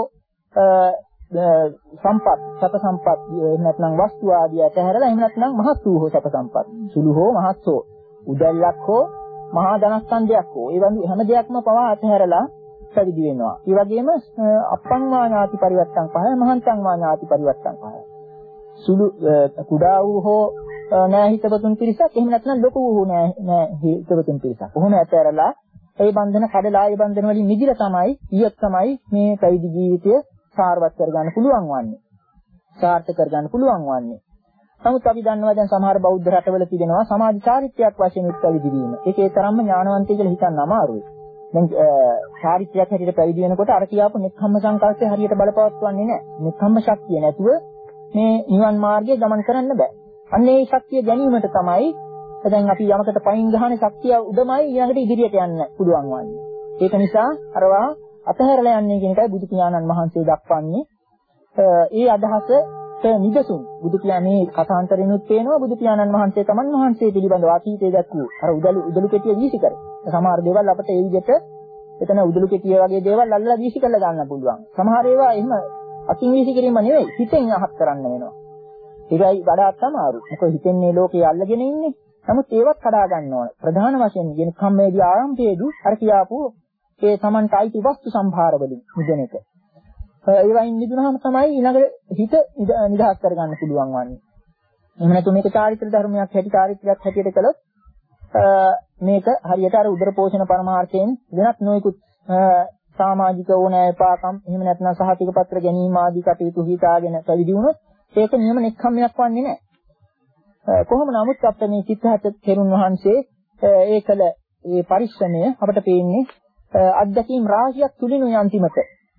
Speaker 3: සම්පත් සත සම්පත් එහෙම නැත්නම් වස්තු ආදිය ඇතහැරලා එහෙම නැත්නම් මහත් වූ හෝ සත සම්පත් සුළු හෝ මහත් හෝ උදැල්ලක් හෝ මහා ධනස්කන්ධයක් හෝ ඒ වගේ හැම දෙයක්ම පවා ඇතහැරලා පැවිදි වෙනවා. ඒ වගේම අප්පං වා ඥාති පරිවර්තං පහය මහන්තං වා ඥාති පරිවර්තං පහය සුළු කුඩා වූ හෝ නෑ හිතවතුන් පිරිසක් එහෙම නැත්නම් ලොකු වූ නෑ නෑ හිතවතුන් පිරිසක්. කොහොම ඇතහැරලා ඒ බන්ධන කඩලා ඒ බන්ධන වලින් මිදිලා තමයි ඊයත් තමයි මේ පැවිදි ජීවිතය සාර්වත් කරගන්න පුළුවන් වන්නේ. සාර්ථක කරගන්න පුළුවන් වන්නේ. නමුත් අපි දන්නවා දැන් සමහර බෞද්ධ රටවල තිබෙනවා සමාජ චාරිත්‍රයක් වශයෙන් පැවිදි වීම. ඒකේ තරම්ම ඥානවන්තය කියලා හිතන්න අමාරුයි. දැන් චාරිත්‍රයක් හැටියට පැවිදි වෙනකොට අර කියාපු නික්ඛම්ම සංකල්පය හරියට බලපවත්වන්නේ නැහැ. නික්ඛම්ම ශක්තිය නැතුව මේ නිවන් මාර්ගයේ ගමන් කරන්න බෑ. අන්න ඒ ශක්තිය ගැනීමට තමයි දැන් අපි යමකට පයින් ගහන ශක්තිය උදමයි ඊළඟට ඉදිරියට යන්න පුළුවන් වන්නේ. ඒක නිසා අරවා අතහැරලා යන්නේ කියන එකයි බුදු පියාණන් වහන්සේ දක්වන්නේ. ඒ අදහස නිදසුන් බුදු පියාණන් කථාන්තරිනුත් පේනවා බුදු පියාණන් වහන්සේ තමන් වහන්සේ පිළිබඳව අතීතයේ දැක්වූ අර උදළු උදළු කෙටිය වීසි කරේ. සමහර දේවල් අපිට ඒ විදිහට එතන උදළු කෙටිය වගේ දේවල් අල්ලලා වීසි කරලා ගන්න පුළුවන්. සමහර ඒවා එහෙම අතින් වීසි කිරීම නෙවෙයි හිතෙන් අහක් කරන්න වෙනවා. ඒකයි වඩාත් අමාරු. මොකද හිතෙන් මේ ලෝකේ අල්ලගෙන ඉන්නේ. නමුත් ඒවත් කඩා ගන්න ඕන. ප්‍රධාන වශයෙන් කියන කම්මේදී ආරම්භයේදී අර කියාපු ඒ Tamanට අයිති වස්තු සම්භාර වලින් මිදෙන එක. ඒ වයින් මිදුනහම තමයි ඊළඟ හිත නිදහස් කරගන්න පුළුවන් වන්නේ. එහෙම නැතු මේක චාරිත්‍ර ධර්මයක් හැටි චාරිත්‍රයක් හැටියට කළොත් මේක හරියට අර උදර පෝෂණ පරමාර්ථයෙන් වෙනත් නොයෙකුත් සමාජික ඕනෑපාකම් එහෙම නැත්නම් සහතික පත්‍ර ගැනීම ආදී කටයුතු හිතාගෙන පැවිදි වුණොත් ඒක නියම නෙක්ඛම්මයක් වන්නේ නැහැ. කොහොම නමුත් අපිට මේ චිත්තහත තෙරුන් වහන්සේ ඒකල ඒ පරිශ්‍රමය අපිට පේන්නේ අත්දැකීම් රාශියක් තුලිනුයි අන්තිමට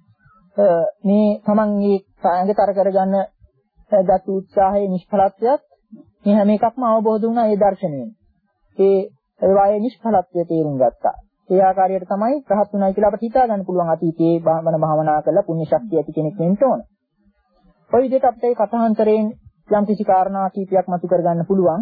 Speaker 3: මේ තමන්ගේ සංගතර කරගන්න දත් උත්සාහයේ නිෂ්ඵලත්වයක් මේ හැම එකක්ම අවබෝධ වුණා ඒ දර්ශනයෙන්. ඒ ඒවායේ නිෂ්ඵලත්වය තේරුම් ගත්තා. ඒ ආකාරයට තමයි රහත් උනායි කියලා අපිට හිතා ගන්න පුළුවන් අතීතයේ බණ භාවනා කරලා පුණ්‍ය ශක්තිය ඇති කෙනෙක් වෙන්න ඕන. ඔය විදිහට අපිට මේ කථාන්තරයෙන් යම් කිසි කාරණා කීපයක් මතු කරගන්න පුළුවන්.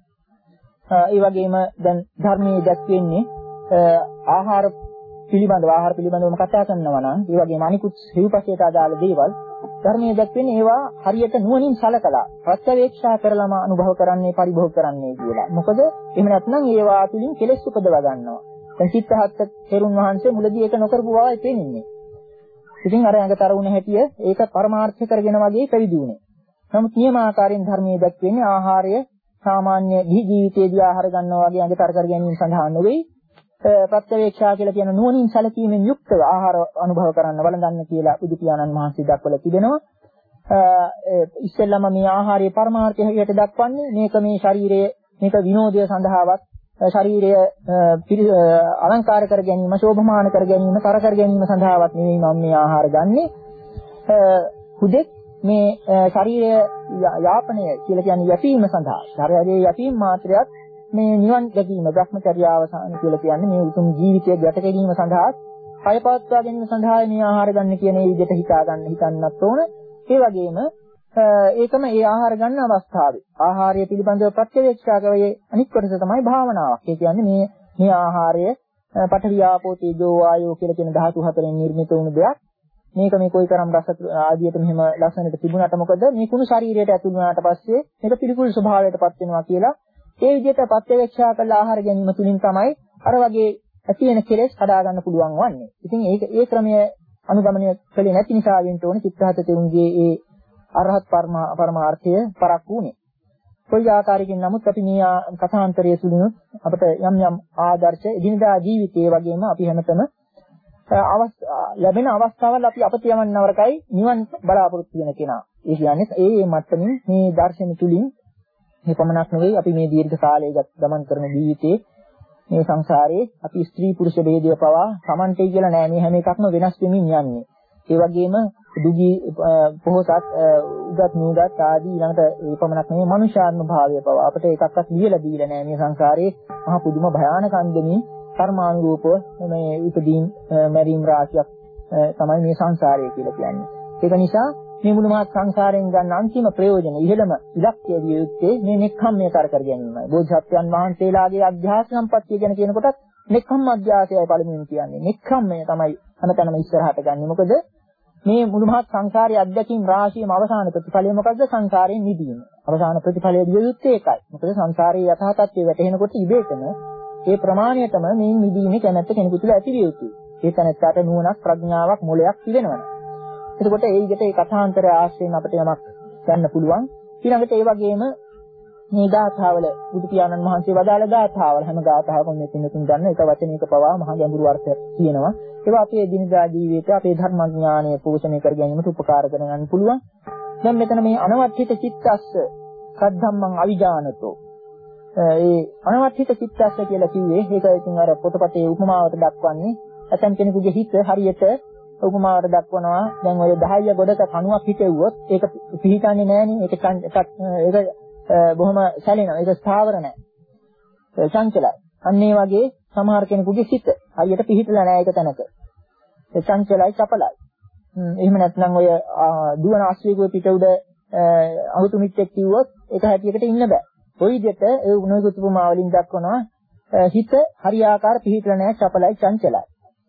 Speaker 3: ඒ වගේම දැන් ධර්මයේ දැක්වෙන්නේ ආහාර පිළිබඳව ආහාර පිළිබඳවම කතා කරනවා නම් ඒ වගේම අනිකුත් හිව්පසයට අදාළ දේවල් ධර්මයේ දැක්වෙන්නේ ඒවා හරියට නුවණින් සලකලා ප්‍රත්‍යවේක්ෂා කරලාම අනුභව කරන්නේ පරිභෝග කරන්නේ කියලා. මොකද එහෙම නැත්නම් ඒවා තුලින් කෙලෙස් උපදව ගන්නවා. දැන් චිත්තහත් තෙරුන් වහන්සේ මුලදී ඒක නොකරපු බවයි පේන්නේ. ඉතින් අර ඇඟතර වුණ හැටිය ඒක පරමාර්ථ කරගෙන වගේ පැවිදි වුණේ. නමුත් නියම ආකාරයෙන් ධර්මයේ දැක්වෙන්නේ ආහාරය සාමාන්‍ය ජීවිතයේදී ආහාර ගන්නවා වගේ ඇඟතර කර ගැනීම සඳහා නෙවෙයි. ප්‍රත්‍යවේක්ෂා කියලා කියන නුවණින් සැලකීමෙන් යුක්තව ආහාර අනුභව කරන්න වළඳන්න කියලා බුදු පියාණන් වහන්සේ දක්වලා තිබෙනවා. ඉස්සෙල්ලාම මේ ආහාරයේ පරමාර්ථය හැටියට දක්වන්නේ මේක මේ ශරීරයේ මේක විනෝදය සඳහාවත් ශරීරය අලංකාර කර ගැනීම, ශෝභමාන කර ගැනීම, තර කර ගැනීම සඳහාවත් නෙවෙයි මම මේ ආහාර ගන්නෙ. හුදෙක් මේ ශරීරය යාපනය කියලා කියන්නේ යැපීම සඳහා. ශරීරයේ යැපීම මාත්‍රයක් මේ නිවන් දැකීම භ්‍රමචර්යාවසාන කියලා කියන්නේ මේ උතුම් ජීවිතය ගැට ගැනීම සඳහා කය පවත්වා ගැනීම සඳහා මේ ආහාර ගන්න කියන ඒ විදිහට හිතා ගන්න හිතන්නත් ඕන. ඒ වගේම ඒකම ඒ ආහාර ගන්න අවස්ථාවේ ආහාරය පිළිබඳව ප්‍රත්‍යවේක්ෂා කරවේ අනිත් කොටස තමයි භාවනාවක්. ඒ කියන්නේ මේ මේ ආහාරය පඨවි ආපෝ තේජෝ වායෝ කියලා කියන ධාතු හතරෙන් නිර්මිත වුණු දෙයක්. මේක මේ කොයිතරම් රස ආදියට මෙහෙම ලස්සනට තිබුණාට මොකද මේ කුණු ශරීරයට ඇතුළු වුණාට පස්සේ මේක පිළිකුල් ස්වභාවයටපත් වෙනවා කියලා ඒ විදිහට ප්‍රත්‍යවේක්ෂා කළ ආහාර ගැනීම තුලින් තමයි අර වගේ ඇති වෙන කෙලෙස් හදා ගන්න පුළුවන් වන්නේ. ඉතින් ඒක ඒ ක්‍රමය අනුගමනය කළේ නැති නිසා වෙන්න ඕනේ චිත්තහත තෙරුන්ගේ ඒ අරහත් පරමාර්ථය පරක්කු වුණේ. කොයි ආකාරයකින් නමුත් අපි මේ කථාන්තරයේ තුලිනුත් අපිට යම් යම් ආදර්ශ එදිනදා ජීවිතයේ වගේම අපි හැමතෙම ලැබෙන අවස්ථාවල් අපි අපත යවන්න නවරකයි නිවන් බලාපොරොත්තු වෙන කෙනා. ඒ කියන්නේ ඒ මේ මට්ටමින් මේ දර්ශන තුලින් මේ පමණක් නෙවෙයි අපි මේ දීර්ඝ කාලයක ගමන් කරන ජීවිතයේ මේ සංසාරයේ අපි ස්ත්‍රී පුරුෂ ભેදය පවා සමන්තයි කියලා නෑ මේ හැම එකක්ම වෙනස් වෙමින් යන්නේ. ඒ වගේම දුගී පොහොසත් උගත් නුගත් ආදී ඊළඟට ඒ පමණක් නෙවෙයි මනුෂ්‍යාත්ම භාවය පවා අපිට එකක්වත් ලියලා දීලා නෑ මේ සංසාරයේ මහා පුදුම භයානක අන්දමින් කර්මානුරූපව මේ උපදීන් මැරීම් රාශියක් තමයි මේ සංසාරය කියලා කියන්නේ. ඒක නිසා මේ මුළු මහත් සංසාරයෙන් ගන්න අන්තිම ප්‍රයෝජන ඉහළම ඉලක්කය විය යුත්තේ මේ නෙක්ඛම්මය කර කර ගැනීමයි. බෝධිසත්වයන් වහන්සේලාගේ අධ්‍යාස සම්පත්තිය ගැන කියනකොටත් නෙක්ඛම්ම අධ්‍යාසයයි පළමුවෙන් කියන්නේ. නෙක්ඛම්මය තමයි හැමතැනම ඉස්සරහට ගන්නෙ. මොකද මේ මුළු මහත් සංසාරයේ අධ්‍යක්ීම් රාශියම අවසාන ප්‍රතිඵලය මොකද්ද? සංසාරයෙන් මිදීම. අවසාන ප්‍රතිඵලය දිය යුත්තේ ඒකයි. මොකද සංසාරයේ යථා තත්ත්වය වැටහෙනකොට ඉබේටම ඒ ප්‍රමාණයටම මේ මිදීමේ කැමැත්ත කෙනෙකු තුළ ඇති විය යුතුයි. ඒ තැනට නුවණක් ප්‍රඥාවක් මොලයක් තිබෙනවා. එතකොට ඒ විදිහට ඒ කථාන්තරය ආශ්‍රයෙන් අපිට යමක් ගන්න පුළුවන්. ඊළඟට ඒ වගේම මේ ගාථාවල බුදු පියාණන් වහන්සේ වදාළ ගාථාවල හැම ගාථාවකම මේ පින්නතුන් ගන්න එක වචනයක පවා මහ ගැඹුරු අර්ථ තියෙනවා. ඒවා අපේ දිනදා ජීවිතයේ අපේ ධර්මඥානය පෝෂණය කර ගැනීමට උපකාර කරගන්න පුළුවන්. දැන් මෙතන මේ අනවත්ථිත චිත්තස්ස සද්ධම්මං අවිජානතෝ. ඒ අනවත්ථිත චිත්තස්ස කියලා කිව්වේ ඒක ඉතින් අර පොතපතේ උපමාවට දක්වන්නේ ඇතම් කෙනෙකුගේ හිත හරියට උපමාවට දක්වනවා දැන් ඔය දහය ගොඩක කණුවක් හිටෙව්වොත් ඒක පිහිටන්නේ නැහනේ ඒක ඒක බොහොම සැලෙනවා ඒක ස්ථාවර නැහැ චංචලයි අන්න ඒ වගේ සමහර කෙනෙකුගේ සිත හරියට පිහිටලා නැහැ ඒක තැනක ඒ චංචලයි චපලයි එහෙම නැත්නම් ඔය දුවන අශ්වයෙකුගේ පිට උඩ අහුතු මිච්චෙක් කිව්වොත් ඒක හැටියකට ඉන්න බෑ ඔය විදිහට ඒ උණුසුතු උපමා වලින් දක්වනවා හිත හරියාකාර පිහිටලා නැහැ චපලයි චංචලයි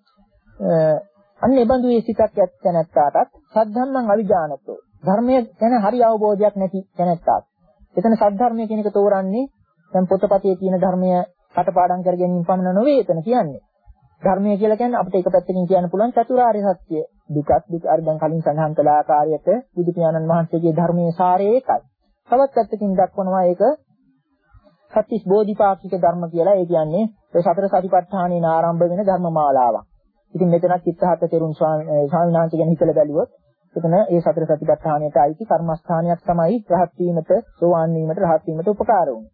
Speaker 3: අන්න ඒ බඳු ඒ සිතක් ඇත්ත නැත්තාටත් සද්ධම්මං අවිජානතෝ ධර්මයේ ගැන හරි අවබෝධයක් නැති තැනැත්තාට එතන සද්ධර්මය කියන එක තෝරන්නේ දැන් පොතපතේ තියෙන ධර්මය කටපාඩම් කර ගැනීම පමණ නෙවෙයි එතන කියන්නේ ධර්මය කියලා කියන්නේ අපිට එක පැත්තකින් කියන්න පුළුවන් චතුරාර්ය සත්‍ය දුකක් දුක අර දැන් කලින් සඳහන් කළ ආකාරයට බුදු පියාණන් වහන්සේගේ ධර්මයේ සාරය ඒකයි තවත් පැත්තකින් දක්වනවා ඒක සත්‍තිස් බෝධිපාක්ෂික ධර්ම කියලා ඒ කියන්නේ ඒ සතර සතිපට්ඨානයෙන් ආරම්භ වෙන ධර්මමාලාවක් ඉතින් මෙතන චිත්තහත තෙරුන් ස්වාමීන් වහන්සේ ගැන හිතලා බැලුවොත් එතන ඒ සතර සතිපට්ඨානයට අයිති කර්මස්ථානයක් තමයි රහත් වීමට, සෝවාන් වීමට, රහත් වීමට උපකාර වුනේ.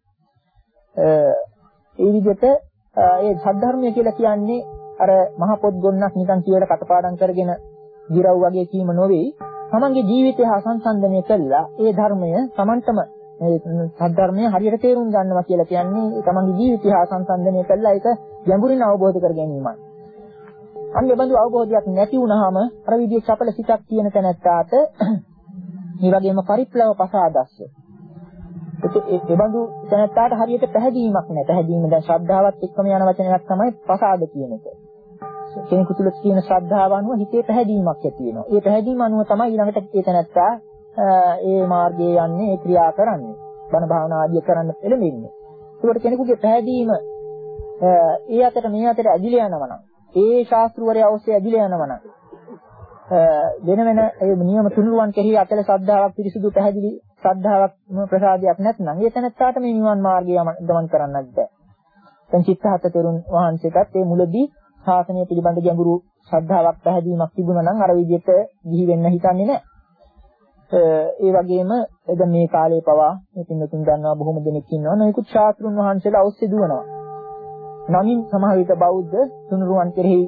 Speaker 3: ඒ විදිහට ඒ සද්ධර්මය කියලා කියන්නේ අර මහ පොත් ගොන්නක් නිකන් කියලා කටපාඩම් කරගෙන ගිරව් වගේ කීම නොවේ. තමන්ගේ ජීවිතය හා සංසන්දනය කළා ඒ ධර්මය තමන්ටම මේ සද්ධර්මය හරියට තේරුම් ගන්නවා කියලා කියන්නේ තමන්ගේ ජීවිතය හා සංසන්දනය කළා ඒක ගැඹුරින් අවබෝධ කර ගැනීමයි. අන්නේ බඳු අවබෝධයක් නැති වුනහම අර විදිහේ චපල සිතක් තියෙන තැනැත්තාට මේ වගේම පරිප්ලව පසාදස්ස. ඒ බඳු තැනැත්තාට හරියට පැහැදීමක් නැහැ. පැහැදීම දැන් ශ්‍රද්ධාවත් එක්කම යන වචනයක් තමයි පසාද කියන එක. කෙනෙකු තුළ තියෙන ශ්‍රද්ධාව අනුව හිතේ පැහැදීමක් ඇති වෙනවා. ඒ පැහැදීම අනුව තමයි ඊළඟට ඒ තැනැත්තා ඒ මාර්ගයේ යන්නේ, ඒ ක්‍රියා කරන්නේ. බණ භාවනා ආදිය කරන්න එළඹෙන්නේ. ඒකට කෙනෙකුගේ පැහැදීම ඒ අතට මේ අතට ඇදිලා යනවා නම් ඒ ශාස්ත්‍රවරයා ඔස්සේ ඇදිලා යනවා නම් වෙන වෙන ඒ නියම තුනුරුවන් කෙරෙහි අතල ශ්‍රද්ධාවක් පිරිසුදු පැහැදිලි ශ්‍රද්ධාවක් ප්‍රසාදයක් නැත්නම් ඒ තැනත්තාට මේ නිවන් මාර්ගය ගමන් කරන්නත් බෑ. දැන් චිත්තහත තෙරුන් වහන්සේටත් මේ මුලදී ශාසනය පිළිබඳ ගැඹුරු ශ්‍රද්ධාවක් පැහැදීමක් තිබුණා නම් අර විදිහට ගිහි වෙන්න හිතන්නේ නැහැ. ඒ වගේම දැන් මේ කාලේ පවා මේ පින්නතුන් දන්නවා බොහොම දෙනෙක් ඉන්නවා නොයෙකුත් ශාස්ත්‍රුන් වහන්සේලා ඔස්සේ දුවනවා. නමින් සමහර විට බෞද්ධ තුනුරුවන් කෙරෙහි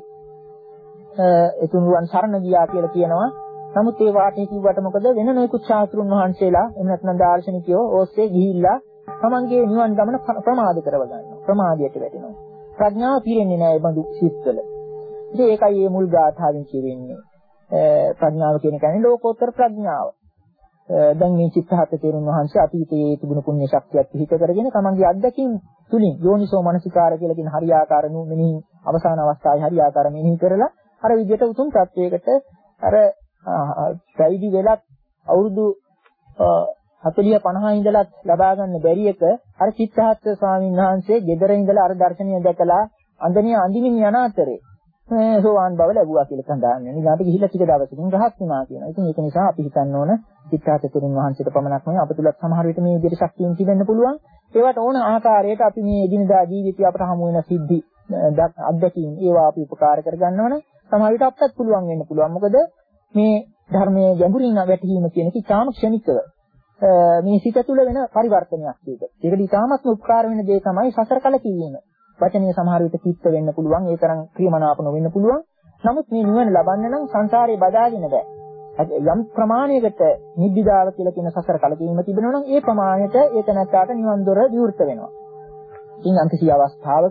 Speaker 3: ඒ තුනුරුවන් සරණ ගියා කියලා කියනවා. නමුත් ඒ වාටේ කිව්වට මොකද වෙන නොයෙකුත් ශාස්ත්‍රුන් වහන්සේලා එහෙම නැත්නම් දාර්ශනිකයෝ ඔස්සේ ගිහිල්ලා තමන්ගේ නිවන් ගමන ප්‍රමාද කරව ගන්නවා. ප්‍රමාදයට වැටෙනවා. ප්‍රඥාව පිරෙන්නේ නැහැ මේ බඳු සිත්වල. ඉතින් ඒකයි මේ මුල් ගාථාවෙන් කියවෙන්නේ. ප්‍රඥාව කියන කෙනේ ලෝකෝත්තර ප්‍රඥාව. දැන් මේ චිත්තහත තෙරුන් වහන්සේ අතීතයේ තිබුණු පුණ්‍ය ශක්තියත් පිහිට කරගෙන තමන්ගේ අත්දැකීම් තුලින් යෝනිසෝ මනසිකාර කියලා කියන හරියාකාර මෙනෙහි අවසාන අවස්ථාවේ හරියාකාර මෙනෙහි කරලා අර විදිහට උතුම් තත්වයකට අර පැවිදි වෙලත් අවුරුදු හතළිහ පනහ ඉඳලත් ලබා ගන්න බැරි එක අර චිත්තහත් ස්වාමීන් වහන්සේ ගෙදර ඉඳලා අර දර්ශනීය දැකලා අන්දනිය අඳිමින් යන අතරේ මේ සෝවාන් බව ලැබුවා කියලා සඳහන් වෙනවා. ඊළඟට ගිහිල්ලා ටික දවසකින් රහත් වුණා කියනවා. ඉතින් ඒක නිසා අපි හිතන්න ඕන චිත්තහත් තෙරුන් වහන්සේට පමණක් නෙවෙයි අප තුලත් සමහර විට මේ විදිහට ශක්තියින් තිබෙන්න පුළුවන්. ඒවට ඕන ආකාරයට අපි මේ එදිනදා ජීවිතය අපට හමු වෙන සිද්ධි අත්දැකීම් ඒවා අපි උපකාර කරගන්නවනේ. සමහර විට අපටත් පුළුවන් වෙන්න පුළුවන්. මොකද මේ ධර්මයේ ගැඹුරින් වැටහීම කියන එක ඉතාම ක්ෂණිකව මේ සිත තුළ වෙන පරිවර්තනයක් ඒක. ඒකට ඉතාමත්ම උපකාර වෙන දේ තමයි සසර කලකිරීම. වචනේ සමහර විට කිත්ත වෙන්න පුළුවන්. ඒ තරම් ක්‍රියමනාප නොවෙන්න පුළුවන්. නමුත් මේ නිවන ලබන්න නම් සංසාරේ බදාගෙන බෑ. යම් ප්‍රමාණයකට නිබ්බිදාව කියලා කියන සසර කලකිරීම තිබෙනවා නම් ඒ ප්‍රමාණයට ඒ තැනට නිවන් දොර විවෘත වෙනවා. ඉතින් අන්තිසි අවස්ථාවක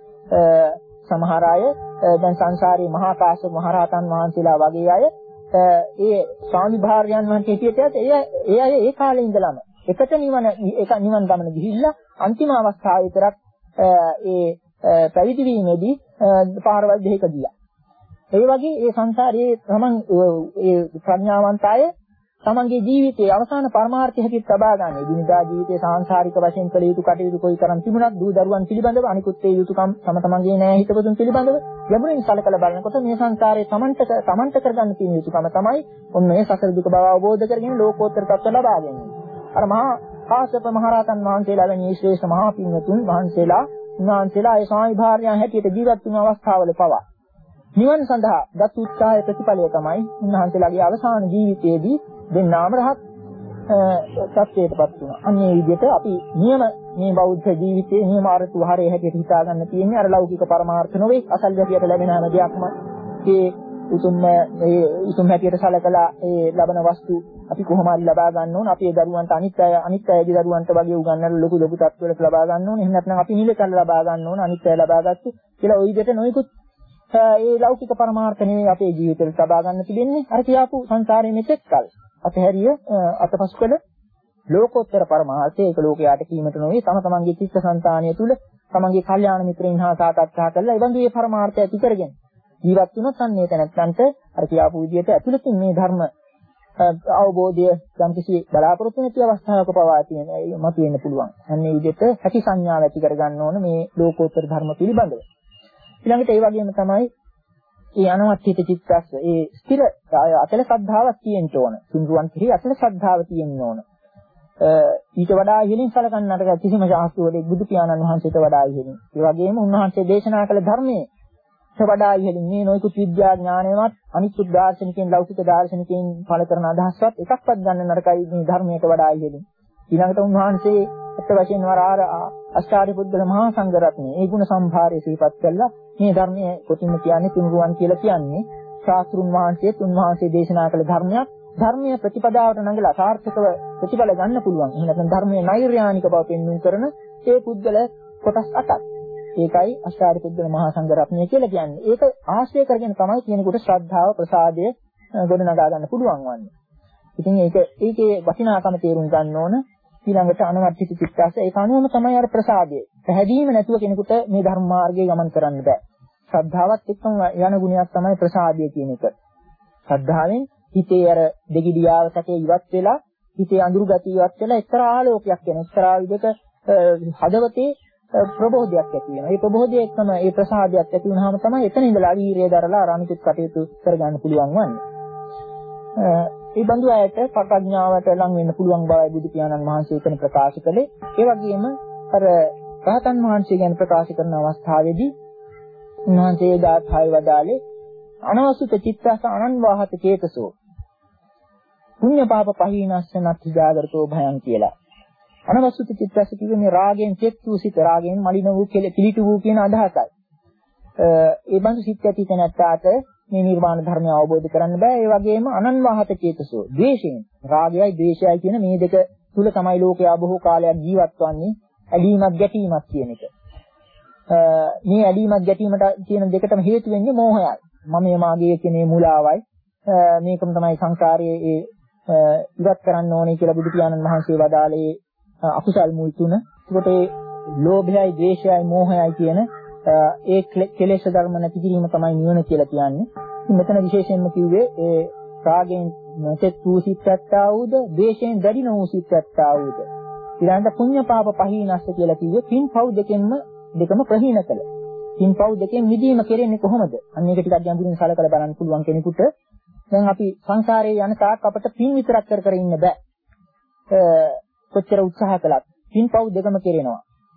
Speaker 3: සමහර අය දැන් සංසාරේ මහා කාශ්‍යප මහ රහතන් වහන්සේලා වගේ අය ඒ ස්වාමි භාර්යයන් වහන්සේ හිටියට ඒ ඒ අය ඒ කාලේ ඉඳලම එකට නිවන එක නිවන් ගමන ගිහිල්ලා අන්තිම අවස්ථාවේ විතරක් ඒ පැවිදි වීමේදී පාරවල් දෙක ගියා. ඒ වගේ ඒ සංසාරයේ තමන් ඒ ප්‍රඥාවන්ත අය තමන්ගේ ජීවිතයේ අවසාන පරමාර්ථය හැටියට ලබා ගන්න. දිනදා ජීවිතයේ සාංශාරික වශයෙන් කළ යුතු කටයුතු කොයිතරම් තිබුණත් දූ දරුවන් පිළිබඳව අනිකුත් ඒ යුතුයකම් තම තමන්ගේ නෑ හිතවතුන් පිළිබඳව ගැඹුරින් සැලකලා බලනකොට මේ සංසාරයේ තමන්ට තමන්ට කරගන්න තියෙන යුතුයකම තමයි ඔන්න මේ සසර දුක බව අවබෝධ කරගෙන ලෝකෝත්තර තත්ත්ව ලබා ගැනීම. අර මහා කාශ්‍යප මහ රහතන් වහන්සේලා වැනි ශ්‍රේෂ්ඨ මහා පින්වතුන් වහන්සේලා උන්වහන්සේලා ඒ ස්වාමි භාර්යාවන් හැටියට ජීවත් වුණු අවස්ථාවල පවා නිවන් සඳහා දත් උත්සාහය ප්‍රතිඵලය තමයි උන්වහන්සේලාගේ අවසාන ජීවිතයේදී දෙන්නාම රහත් සත්‍යයටපත් වුණා. අන්න ඒ විදිහට අපි නියම මේ බෞද්ධ ජීවිතයේ නියම අර්ථ වහරේ හැටියට හිතා ගන්න තියෙන්නේ අර ලෞකික පරමාර්ථ නොවේ අසල්ගතියට ලැබෙන හැම දෙයක්ම ඒ උතුම් මේ උතුම් හැටියට සැලකලා ඒ ලබන වස්තු අපි කොහොම හරි ලබා ගන්න ඕන. අපි ඒ දරුවන්ට අනිත් අය අනිත් අයගේ දරුවන්ට වගේ උගන්වන්න ලොකු ලොකු තත්ත්වවලට ලබා ගන්න ඕන. එහෙම නැත්නම් අපි නිලකල ලබා ගන්න ඕන. අනිත් අය ලබාගත්තු කියලා ওই විදිහට නොයෙකුත් ඒ ලෞකික පරමාර්ථ නෙවෙයි අපේ ජීවිතේට ලබා ගන්න තිබෙන්නේ. අර කියාපු සංසාරයේ මෙතෙක් කල අතහැරිය අතපසු කළ ලෝකෝත්තර පරමාර්ථය ඒක ලෝකයට කීමට නොවේ. තම තමන්ගේ චිත්ත සංතානිය තුල තමන්ගේ කල්යාණ මිත්‍රයින් හා සාකච්ඡා කරලා ඒ බඳු මේ පරමාර්ථය ඇති කරගෙන ජීවත් වුණොත් අන්නේ තැනත්තන්ට අර කියාපු විදිහට ඇතුළතින් මේ ධර්ම අවබෝධය යම්කිසි බලාපොරොත්තු නැති අවස්ථාවක පවා තියෙන මතුවෙන්න පුළුවන්. අන්නේ විදිහට හැකි සංඥාව ඇති කරගන්න ඕන මේ ලෝකෝත්තර ධර්ම පිළිබඳව. ඊළඟට ඒ වගේම තමයි ඒ අනවත්ිත චිත්තස්ස ඒ ස්ථිර අතල ශ්‍රද්ධාවක් තියෙන්න ඕන. තුන්රුවන් කෙරෙහි අතල ශ්‍රද්ධාව තියෙන්න ඕන. ඊට වඩා ඉහළින් සැලකන්නට කිසිම ශාස්ත්‍රවලේ බුදු පියාණන් වහන්සේට වඩා ඉහළින්. ඒ වගේම උන්වහන්සේ දේශනා කළ ධර්මයේ වඩා ඉහළින් මේ නොයෙකුත් විද්‍යා ඥානයවත් අනිත්‍ය දාර්ශනිකයන් ලෞකික දාර්ශනිකයන් පළ කරන අදහස්වත් එකක්වත් ගන්න නරකයි මේ ධර්මයට වඩා ඉහළින්. ඊළඟට උන්වහන්සේ අත් වශයෙන් වරාර අෂ්ටාරි පුද්ගල මහා සංඝ රත්නය ඒ ගුණ සම්භාරය සිහිපත් කළා. මේ ධර්මයේ කොටින්ම කියන්නේ තුන්රුවන් කියලා කියන්නේ ශාස්ත්‍රුන් වහන්සේ තුන්වහන්සේ දේශනා කළ ධර්මයක් ධර්මයේ ප්‍රතිපදාවට නඟලා සාර්ථකව ප්‍රතිඵල ගන්න පුළුවන්. එහෙම නැත්නම් ධර්මයේ නෛර්යානික බව පෙන්වන්න කරන ඒ පුද්ගල කොටස් අටක්. ඒකයි අෂ්ටාරි පුද්ගල මහා සංඝ රත්නය කියලා කියන්නේ. ඒක ආශ්‍රය කරගෙන තමයි කෙනෙකුට ශ්‍රද්ධාව ප්‍රසාදය ගොඩනගා ගන්න පුළුවන් වන්නේ. ඉතින් ඒක ඒකේ වටිනාකම තේරුම් ගන්න ඕන. ඊළඟට අනවත්ිත චිත්තස්ස ඒක අනුවම තමයි අර ප්‍රසාදය. පැහැදීම නැතුව කෙනෙකුට මේ ධර්ම මාර්ගයේ ගමන් කරන්න බෑ. ශ්‍රද්ධාවත් එක්කම යන ගුණයක් තමයි ප්‍රසාදය කියන එක. ශ්‍රද්ධාවෙන් හිතේ අර දෙගිඩියාව සැකේ ඉවත් වෙලා හිතේ අඳුරු ගතිය ඉවත් වෙලා එක්තරා ආලෝකයක් වෙන එක්තරා විදක හදවතේ ප්‍රබෝධයක් ඇති වෙනවා. මේ ප්‍රබෝධය එක්කම ඒ ප්‍රසාදයක් ඇති වුනහම තමයි එතන ඉඳලා වීරිය දරලා අරණිකුත් කටයුතු කරගන්න පුළුවන් වන්නේ. ඒ බඳු අයට ප්‍රඥාවට ලං වෙන්න පුළුවන් බවයි බුදු පියාණන් වහන්සේ එතන ප්‍රකාශ කළේ. ඒ වගේම අර රහතන් වහන්සේ ගැන ප්‍රකාශ කරන අවස්ථාවේදී උන්වහන්සේ දාථාය වදාලේ අනවසුත චිත්තස අනන්වාහත චේතසෝ පුඤ්ඤ පාප පහීනස්සනත් ජාගරතෝ භයං කියලා. අනවසුත චිත්තස කියන්නේ රාගයෙන් තෙත් වූ සිත, රාගයෙන් මලින වූ පිළිටු වූ කියන අදහසයි. ඒ බඳු සිත් ඇති තැනැත්තාට මේ නිර්වාණ ධර්මය අවබෝධ කරන්න බෑ. ඒ වගේම අනන්වාහත චේතසෝ ද්වේෂයෙන්, රාගයයි ද්වේෂයයි කියන මේ දෙක තුල තමයි ලෝකයා බොහෝ කාලයක් ජීවත් වන්නේ. ඇලීමක් ගැටීමක් කියන එක. මේ ඇලීමක් ගැටීමට කියන දෙකටම හේතු වෙන්නේ මෝහයයි. මම මාගේ කියන මුලාවයි. මේකම තමයි සංසාරයේ ඉවත් කරන්න ඕනේ කියලා බුදු පියාණන් වහන්සේ වදාළේ අකුසල් මුල් තුන. ඒකට ඒ ලෝභයයි, ද්වේෂයයි, මෝහයයි කියන ඒ කෙලෙස් ධර්ම නැති කිරීම තමයි නිවන කියලා කියන්නේ. මෙතන විශේෂයෙන්ම කිව්වේ ඒ රාගයෙන් නැතෙත් වූ සිත්ත්තා වූද, ද්වේෂයෙන් දැඩි නොවූ සිත්ත්තා වූද. ඊළඟට පුඤ්ඤ පාප පහීනස්ස කියලා කිව්වේ පින් පව් දෙකෙන්ම දෙකම ප්‍රහීන කළ. පින් පව් දෙකෙන් මිදීම කෙරෙන්නේ කොහොමද? අන්න ඒක ටිකක් ගැඹුරින් සලකලා බලන්න පුළුවන් කෙනෙකුට. දැන් අපි සංසාරයේ යන තාක් අපට පින් විතරක් කර කර ඉන්න බෑ. කොච්චර උත්සාහ කළත් පින් පව් දෙකම කෙරෙනවා.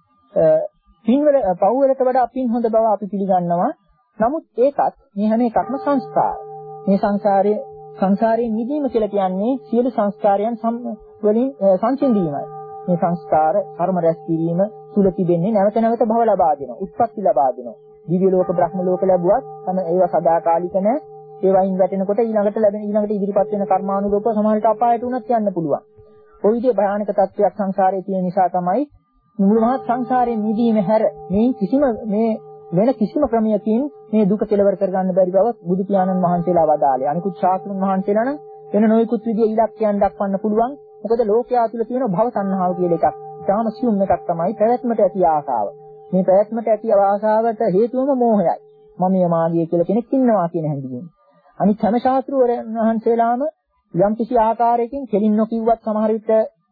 Speaker 3: පින් වල පව් වලට වඩා පින් හොඳ බව අපි පිළිගන්නවා. නමුත් ඒකත් මේ හැම එකක්ම සංස්කාර. මේ සංසාරයේ සංසාරයෙන් මිදීම කියලා කියන්නේ සියලු සංස්කාරයන් වලින් සංසිඳීමයි. මේ සංස්කාර කර්ම රැස් කිරීම තුල තිබෙන්නේ නැවත නැවත භව ලබා දෙනවා, උත්පත්ති ලබා දෙනවා. දිව්‍ය ලෝක බ්‍රහ්ම ලෝක ලැබුවත් තම ඒවා සදාකාලික නැහැ. ඒවයින් වැටෙනකොට ඊළඟට ලැබෙන ඊළඟට ඉදිරිපත් වෙන කර්මානුරූපව සමහරට අපායට උනත් යන්න පුළුවන්. ඔය විදිහේ භයානක තත්ත්වයක් සංසාරයේ තියෙන නිසා තමයි මුළු මහත් සංසාරයෙන් මිදීම හැර මේ කිසිම මේ වෙන කිසිම ක්‍රමයකින් මේ දුක කෙලවර කරගන්න බැරි බව බුදු පියාණන් වහන්සේලා වදාළේ. අනිකුත් ශාස්ත්‍රඥ වහන්සේලා නම් වෙන නොයෙකුත් විදිහේ ඉලක්කයන් දක්වන්න පුළුවන්. මොකද ලෝකයා තුල තියෙන භව තණ්හාව කියලා එකක්. ඊටාම සියුම් එකක් තමයි පැවැත්මට ඇති ආශාව. මේ පැවැත්මට ඇති ආශාවට හේතුවම මෝහයයි. මම මාගේ කියලා කෙනෙක් ඉන්නවා කියන හැඟීම. අනිත් හැම ශාස්ත්‍රවරයන් වහන්සේලාම යම් කිසි ආකාරයකින් කෙලින් නොකියුවත් සමහර විට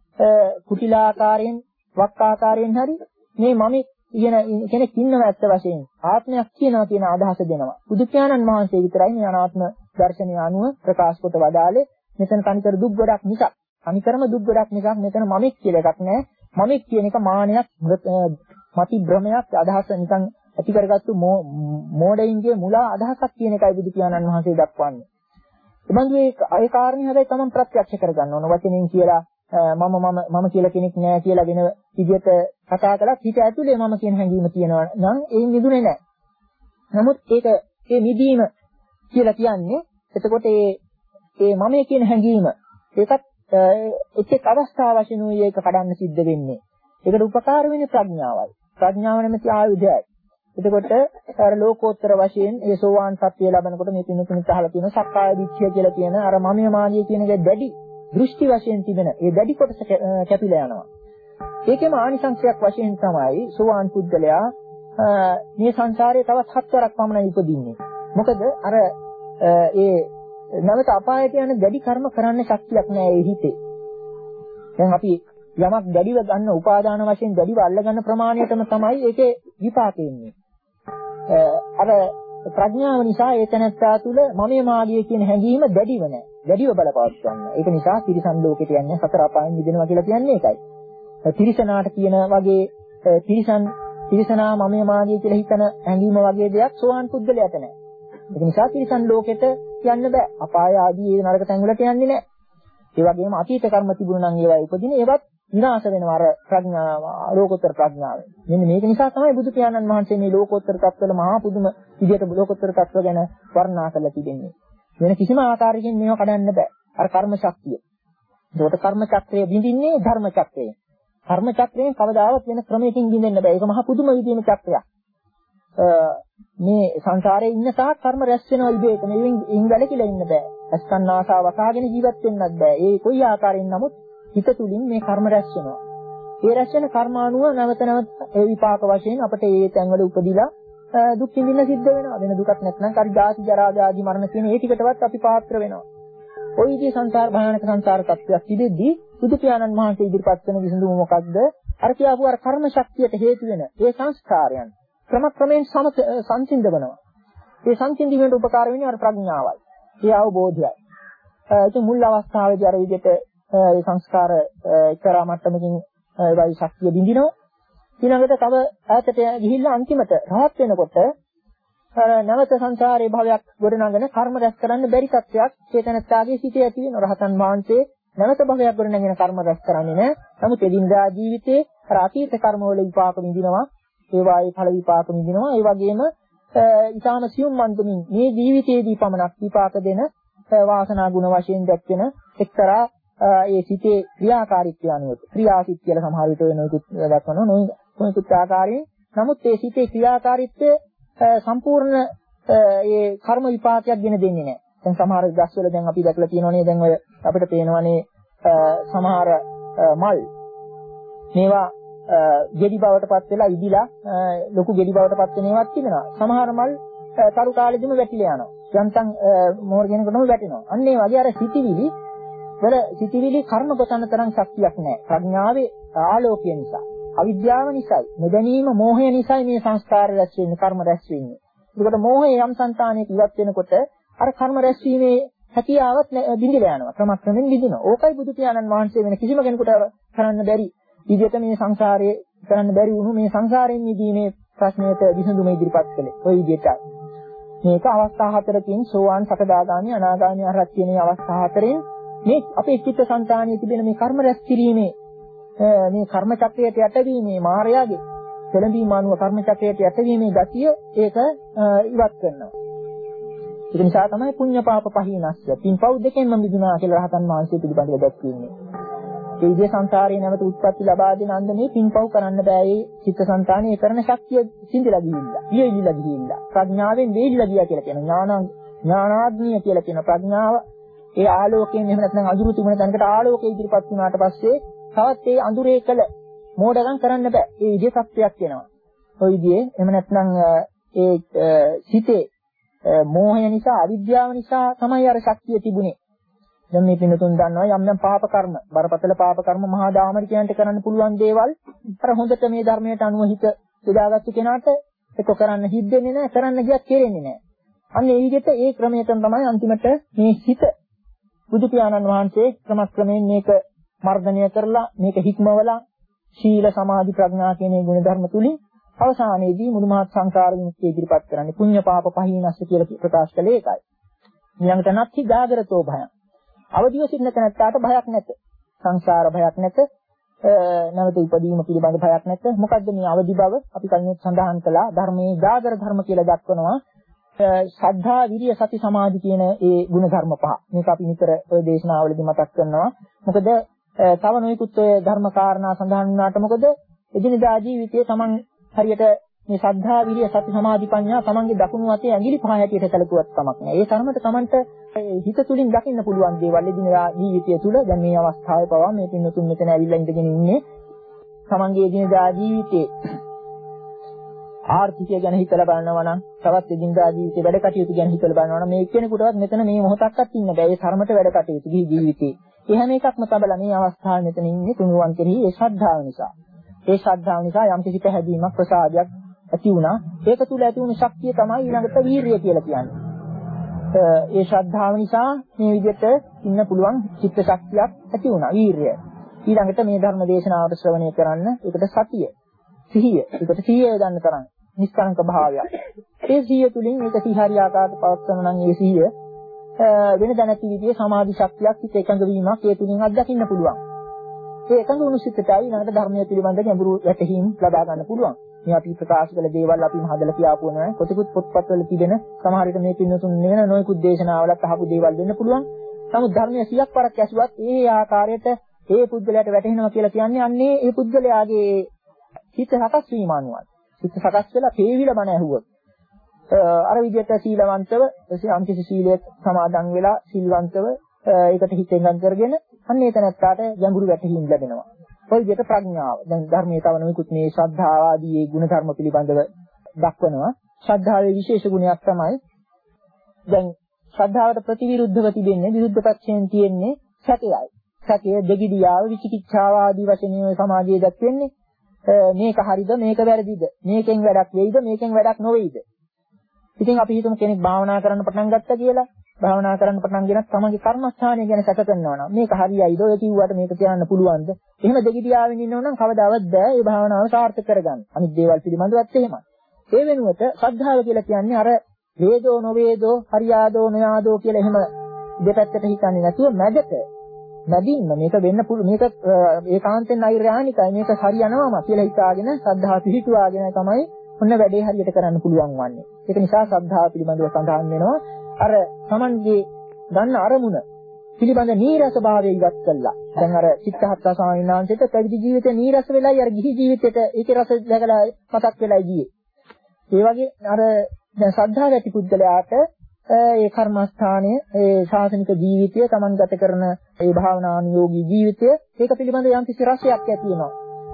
Speaker 3: කුටිලා ආකාරයෙන්, වක් ආකාරයෙන් හරි මේ මම කියන කෙනෙක් ඉන්නවා ඇත්ත වශයෙන්. ආත්මයක් කියනවා කියන අදහස දෙනවා. බුදු පියාණන් වහන්සේ විතරයි මේ අනාත්ම දර්ශනය අනුව ප්‍රකාශ කොට වදාළේ. මෙතන තනිකර දුක් ගොඩක් නිසා අනිකරම දුක් ගොඩක් නිසා මෙතන මමෙක් කියලා එකක් නැහැ. මමෙක් කියන එක මානයක්, මති භ්‍රමයක්, අදහස නිකන් ඇති කරගත්තු මෝඩයින්ගේ මුලා අදහසක් කියන එකයි බුදු පියාණන් වහන්සේ දක්වන්නේ. ඒ බඳු ඒ කාරණේ හැබැයි තමන් ප්‍රත්‍යක්ෂ කරගන්න ඕන. වචනෙන් කියලා මම මම මම කියලා කෙනෙක් නෑ කියලා වෙන විදිහට කතා කළත් හිත ඇතුලේ මම කියන හැඟීම තියෙනවා නම් ඒ නිදුනේ නෑ. නමුත් ඒක ඒ නිදීම කියලා කියන්නේ එතකොට ඒ ඒ මම කියන හැඟීම ඒකත් එක් එක් අවස්ථා වශයෙන් උයි ඒක කඩන්න සිද්ධ වෙන්නේ. ඒකට උපකාර වෙන්නේ ප්‍රඥාවයි. ප්‍රඥාව නැමැති ආයුධයයි. එතකොට අර ලෝකෝත්තර වශයෙන් ඒ සෝවාන් සත්‍ය ලැබනකොට මේ පින්තුණුත් අහලා තියෙන සක්කාය දිට්ඨිය කියලා කියන අර මමිය මාගේ කියන එක දැඩි දෘෂ්ටි වශයෙන් තිබෙන ඒ දැඩි කොටස කැපිලා යනවා. ඒකේම ආනිසංශයක් වශයෙන් තමයි සෝවාන් පුද්ගලයා මේ සංසාරයේ තවත් හත්වරක් පමණ ඉපදින්නේ. මොකද අර ඒ නැවත අපායට යන දැඩි කර්ම කරන්න ශක්තියක් නැහැ ඒ හිතේ. දැන් අපි යමක් දැඩිව ගන්න උපාදාන වශයෙන් දැඩිව අල්ලගන්න ප්‍රමාණයටම තමයි ඒකේ විපාකෙ ඉන්නේ. අර ප්‍රඥාව නිසා ඒ තැනත්තා තුළ මමයේ මාගේ කියන හැඟීම දැඩිව නැහැ. දැඩිව බලපවත් ගන්න. ඒක නිසා තිරිසන් ලෝකෙට යන්නේ සතර අපායන් මිදෙනවා කියලා කියන්නේ ඒකයි. තිරිසනාට කියන වගේ තිරිසන් තිරිසනා මමයේ මාගේ කියලා හිතන හැඟීම වගේ දෙයක් සෝවාන් පුද්ගලයාට නැහැ. ඒක නිසා තිරිසන් ලෝකෙට යන්න බෑ. අපාය ආදී ඒ නරක තැන් වලට යන්නේ නැහැ. ඒ වගේම අතීත කර්ම තිබුණා නම් ඒවා උපදින ඒවත් විනාශ වෙනවා අර ප්‍රඥාව ලෝකෝත්තර ප්‍රඥාවෙන්. මෙන්න මේක නිසා තමයි බුදු පියාණන් වහන්සේ මේ ලෝකෝත්තර තත්ත්වවල මහා පුදුම විදියට ලෝකෝත්තර තත්ත්ව ගැන වර්ණනා කරලා තිබෙන්නේ. වෙන කිසිම ආකාරයකින් මේව කඩන්න බෑ. අර කර්ම ශක්තිය. ඒකට කර්ම චක්‍රය බිඳින්නේ ධර්ම චක්‍රයෙන්. කර්ම චක්‍රයෙන් කවදාවත් වෙන ක්‍රමයකින් බිඳෙන්න බෑ. ඒක මහා පුදුම විදියේම චක්‍රයක්. මේ සංසාරේ ඉන්න තාක් කර්ම රැස් වෙනවා ඉබේට. මේෙන් ඉන් වැළකීලා ඉන්න බෑ. අස්කන්න ආසාව වසාගෙන ජීවත් වෙන්නත් බෑ. ඒ කොයි ආකාරයෙන් නමුත් හිත තුලින් මේ කර්ම රැස් වෙනවා. ඒ රැස් වෙන කර්මානුව නැවත නැවත ඒ විපාක වශයෙන් අපිට ඒ තැන්වල උපදිලා දුක් විඳින්න සිද්ධ වෙනවා. වෙන දුකක් නැත්නම් කර ජාති ජරා ව්‍යාධි මරණ කියන ඒ ටිකටවත් අපි පාත්‍ර වෙනවා. ওই විදිහේ සංසාර භයානක සංසාර තත්ත්වයක් තිබෙද්දී බුදු පියාණන් වහන්සේ ඉදිරිපත් කරන විසඳුම මොකක්ද? අර කියාපු අර කර්ම ශක්තියට හේතු වෙන ඒ සංස්කාරයන් ක්‍රම ක්‍රමයෙන් සංසිඳවනවා. ඒ සංසිඳීමේට උපකාර වෙන්නේ අර ප්‍රඥාවයි. ඒ අවබෝධයයි. ඉතින් මුල් අවස්ථාවේදී අර විදිහට ඒ සංස්කාර එක්තරා මට්ටමකින් ඒ වගේ ශක්තිය බිඳිනවා. ඊළඟට තව ඈතට ගිහිල්ලා අන්තිමට රහත් වෙනකොට අර නැවත සංසාරේ භවයක් ගොඩනගන කර්ම රැස් කරන්න බැරි තත්ත්වයක් චේතනත්තාගේ සිටේ ඇති වෙන රහතන් වහන්සේ නැවත භවයක් ගොඩනගෙන කර්ම රැස් කරන්නේ නැහැ. නමුත් එදිනදා ජීවිතේ අර අතීත කර්ම වල විපාක විඳිනවා. ඒ වායේ ඵල විපාක විඳිනවා. ඒ වගේම ඊටාම සියුම් මන්දමින් මේ ජීවිතයේදී පමණක් විපාක දෙන වාසනා ගුණ වශයෙන් දැක්වෙන එක්තරා ඒ සිටේ ක්‍රියාකාරීත්වය අනුව ක්‍රියාසිට කියලා සමහර විට වෙනකුත් දක්වනවා නොයෙකුත් ආකාරයෙන්. නමුත් ඒ සිටේ ක්‍රියාකාරීත්වය සම්පූර්ණ ඒ කර්ම විපාකයක් ගෙන දෙන්නේ නැහැ. දැන් සමහර ගස්වල දැන් අපි දැකලා තියෙනවනේ දැන් ඔය අපිට පේනවනේ සමහර මල් මේවා ගෙඩි බවට පත් වෙලා ඉදිලා ලොකු ගෙඩි බවට පත් වෙන ඒවාත් තිබෙනවා. සමහර මල් තරු කාලෙදිම වැටිලා යනවා. යන්තම් මෝර කෙනෙකුටම වැටෙනවා. අන්න ඒ වගේ අර සිටිවිලි වල සිටිවිලි කර්ම ගොතන තරම් ශක්තියක් නැහැ. ප්‍රඥාවේ ආලෝකය නිසා, අවිද්‍යාව නිසායි, නොදැනීම, මෝහය නිසායි මේ සංස්කාර රැස් වෙන්නේ, කර්ම රැස් වෙන්නේ. ඒකට මෝහය යම් సంతානයක ඉවත් වෙනකොට අර කර්ම රැස්වීමේ හැකියාවත් බිඳිලා යනවා. ක්‍රමක්‍රමෙන් බිඳිනවා. ඕකයි බුදු පියාණන් වහන්සේ වෙන කිසිම කෙනෙකුට කරන්න බැරි විදිහට මේ සංසාරයේ කරන්න බැරි වුණු මේ සංසාරයෙන් මිදීමේ ප්‍රශ්නයට විසඳුම ඉදිරිපත් කළේ. ওই විදිහට. මේක අවස්ථා හතරකින් සෝවාන්, සකදාගාමි, අනාගාමි, අරහත් කියන මේ අවස්ථා හතරෙන් මේ අපේ චිත්ත සංතානයේ තිබෙන මේ කර්ම රැස් කිරීමේ මේ කර්ම චක්‍රයට යටවීමේ මායාවේ පෙළඹීම අනුව කර්ම චක්‍රයට යටවීමේ ගතිය ඒක ඉවත් කරනවා. ඒක නිසා තමයි පුඤ්ඤ පාප පහිනස්ස පින්පව් දෙකෙන්ම මිදුණා කියලා රහතන් වහන්සේ පිළිබඳව දැක්වෙන්නේ. ඒ විදිහේ සංසාරේ නැවත උත්පත්ති ලබා දෙන අන්දමේ පින්පව් කරන්න බෑ. ඒ චිත්තසංතානයේ කරන ශක්තිය සිඳිලා ගිහිල්ලා, ඉයෙයිලා ගිහිල්ලා, ප්‍රඥාවෙන් වේලිලා ගියා කියලා කියන ඥාන ඥානාග්නිය කියලා කියන ප්‍රඥාව ඒ ආලෝකයෙන් එහෙම නැත්නම් අඳුරු තිබුණ තැනකට ආලෝකය ඉදිරිපත් වුණාට පස්සේ තවත් ඒ අඳුරේ කළ මෝඩකම් කරන්න බෑ. ඒ විදිහේ සත්‍යයක් වෙනවා. ඔය විදිහේ එහෙම නැත්නම් ඒ සිතේ මෝහය නිසා, අවිද්‍යාව නිසා තමයි අර ශක්තිය තිබුණේ. දැන් මේ පින්නතුන් දන්නවා යම් යම් පාප කර්ම, බරපතල පාප කර්ම මහා දාමරිකයන්ට කරන්න පුළුවන් දේවල් අර හොඳට මේ ධර්මයට අනුව හිත යොදාගත්තු කෙනාට ඒක කරන්න හිතෙන්නේ නැහැ, කරන්න ගියත් කෙරෙන්නේ නැහැ. අන්න ඒ විදිහට ඒ ක්‍රමයෙන් තමයි අන්තිමට මේ හිත බුදු පියාණන් වහන්සේ ක්‍රමක්‍රමයෙන් මේක මර්ධනය කරලා මේක හික්මවලා ශීල, සමාධි, ප්‍රඥා කියන මේ ගුණ ධර්ම තුලින් අවසානයේදී මුළු මහත් සංසාර විමුක්තිය ඉදිරිපත් කරන්නේ පුඤ්ඤ පාප පහිනස්ස කියලා ප්‍රකාශ කළේ ඒකයි. ඊළඟට නැත්ති ගාගරතෝ භයං. අවදිව සිටින තැනට භයක් නැත. සංසාර භයක් නැත. නැවත ඉපදීම පිළිබඳ භයක් නැත. මොකද්ද මේ අවදි බව? අපි කලින් සඳහන් කළා ධර්මයේ ගාගර ධර්ම කියලා දක්වනවා. ශ්‍රද්ධා, විරිය, සති, සමාධි කියන ඒ ගුණ ධර්ම පහ. මේක අපි නිතර ඔය දේශනාවලදී මතක් කරනවා. මොකද තව නොයෙකුත් ඔය ධර්ම කාරණා සඳහන් වුණාට මොකද එදිනදා ජීවිතයේ Taman හරියට මේ ශ්‍රද්ධා, විරිය, සති, සමාධි, ප්‍රඥා Tamanගේ දකුණු අතේ ඇඟිලි පහ හැටියට සැලකුවත් කමක් නැහැ. ඒ තරමට Tamanට හිත තුලින් දකින්න පුළුවන් දේවල් එදිනදා ජීවිතය තුළ දැන් මේ අවස්ථාවේ පවා මේ පින්නතුන් මෙතන ඇවිල්ලා ඉඳගෙන ඉන්නේ Tamanගේ එදිනදා ජීවිතේ ආර්ථිකය ගැන හිතලා බලනවා නම්, තවත් එදිනදා ජීවිතේ වැඩ කටයුතු ගැන හිතලා බලනවා නම් මේ කෙනෙකුටවත් මෙතන මේ මොහොතක්වත් ඉන්න බෑ. ඒ තරමට වැඩ කටයුතු ජීවිතේ. ඒ හැම එකක්ම තබලා මේ අවස්ථාවේ මෙතන ඉන්නේ තුනුවන් කෙරෙහි ඒ ශ්‍රද්ධාව නිසා. ඒ ශ්‍රද්ධාව නිසා යම් කිසි පැහැදීමක්, ප්‍රසාදයක් ඇති වුණා. ඒක තුල ඇති වුණු ශක්තිය තමයි ඊළඟට වීරිය කියලා කියන්නේ. ඒ ශ්‍රද්ධාව නිසා මේ විදිහට ඉන්න පුළුවන් චිත්ත ශක්තියක් ඇති වුණා, වීරිය. ඊළඟට මේ ධර්ම දේශනාවට ශ්‍රවණය කරන්න ඒකට සතිය, සිහිය, ඒකට සිහිය ගන්න තරම් නිස්කලංක භාවයක්. ඒ සිහිය තුලින් මේක සිහාරිය ආකාරයට පවත්වන නම් ඒ සිහිය වෙන දැනති විදිහේ සමාධි ශක්තියක් හිත එකඟ වීමක් ඒ තුලින් අත්දකින්න පුළුවන්. ඒ එකඟ වුණු සිතටයි ඊළඟට ධර්මයේ පිළිබඳ ගැඹුරු වැටහීම් ලබා ගන්න පුළුවන්. මේ අපි ප්‍රකාශ කළ දේවල් අපි හදලා කියාපු නෑ. කොටිකුත් පොත්පත්වල තිබෙන සමහර විට මේ පින්නතුන් වෙන නොයෙකුත් දේශනාවලත් අහපු දේවල් වෙන්න පුළුවන්. නමුත් ධර්මයේ සියක් වරක් ඇසුවත් ඒ ආකාරයට ඒ පුද්ගලයාට වැටහෙනවා කියලා කියන්නේ අන්නේ ඒ පුද්ගලයාගේ හිත සකස් වීම අනුවයි. හිත සකස් වෙලා තේවිලා බණ ඇහුවොත් අර විදිහට සීලවන්තව යම්කිසි සීලයක් සමාදන් වෙලා සිල්වන්තව ඒකට හිත එකඟ කරගෙන අන්න ඒ තැනත්තාට ගැඹුරු වැටහීම් ලැබෙනවා. ඔය විදිහට ප්‍රඥාව. දැන් ධර්මයේ තව නොයෙකුත් මේ ශ්‍රද්ධාව ආදී ඒ ගුණ ධර්ම පිළිබඳව දක්වනවා. ශ්‍රද්ධාවේ විශේෂ ගුණයක් තමයි දැන් ශ්‍රද්ධාවට ප්‍රතිවිරුද්ධව තිබෙන්නේ විරුද්ධ පැත්තෙන් තියෙන්නේ සැකයයි. සැකය, දෙගිඩියාව, විචිකිච්ඡාව ආදී වශයෙන් මේ සමාජයේ දක්වන්නේ මේක හරිද, මේක වැරදිද, මේකෙන් වැඩක් වෙයිද, මේකෙන් වැඩක් නොවේයිද. ඉතින් අපි හිතමු කෙනෙක් භාවනා කරන්න පටන් ගත්තා කියලා. භාවනා කරන්න පටන් ගෙනත් තමන්ගේ කර්මස්ථානය ගැන සැක කරනවා නම් මේක හරියයිද ඔය කිව්වට මේක කියන්න පුළුවන්ද? එහෙම දෙගිඩියාවෙන් ඉන්නව නම් කවදාවත් බෑ මේ භාවනාව සාර්ථක කරගන්න. අනිත් දේවල් පිළිබඳවත් එහෙමයි. ඒ වෙනුවට ශ්‍රද්ධාව කියලා කියන්නේ අර වේදෝ නොවේදෝ හරියාදෝ නොයාදෝ කියලා එහෙම දෙපැත්තට හිතන්නේ නැතුව මැදට මැදින්ම මේක වෙන්න පුළු මේක ඒකාන්තයෙන් නෛර්යානිකයි මේක හරියනවාම කියලා හිතාගෙන ශ්‍රද්ධාව පිහිටුවාගෙන තමයි ඔන්න වැඩේ හරියට කරන්න පුළුවන් වන්නේ. ඒක නිසා ශ්‍රද්ධාව පිළිබඳව සඳහන් වෙනවා අර Tamanගේ ගන්න අරමුණ පිළිබඳ නීරස භාවය ඉවත් කළා. දැන් අර චිත්තහත්ත ස්වාමීන් වහන්සේට පැවිදි ජීවිතේ නීරස වෙලයි අර ගිහි ජීවිතේට ඒකේ රස දැකලා මතක් වෙලයි ගියේ. ඒ වගේ අර දැන් ශ්‍රද්ධාව ඇති පුද්ගලයාට ඒ කර්මස්ථානයේ ඒ ශාසනික ජීවිතය Taman ගත කරන ඒ භාවනානුයෝගී ජීවිතය ඒක පිළිබඳ යම් කිසි රසයක් ඇති වෙනවා.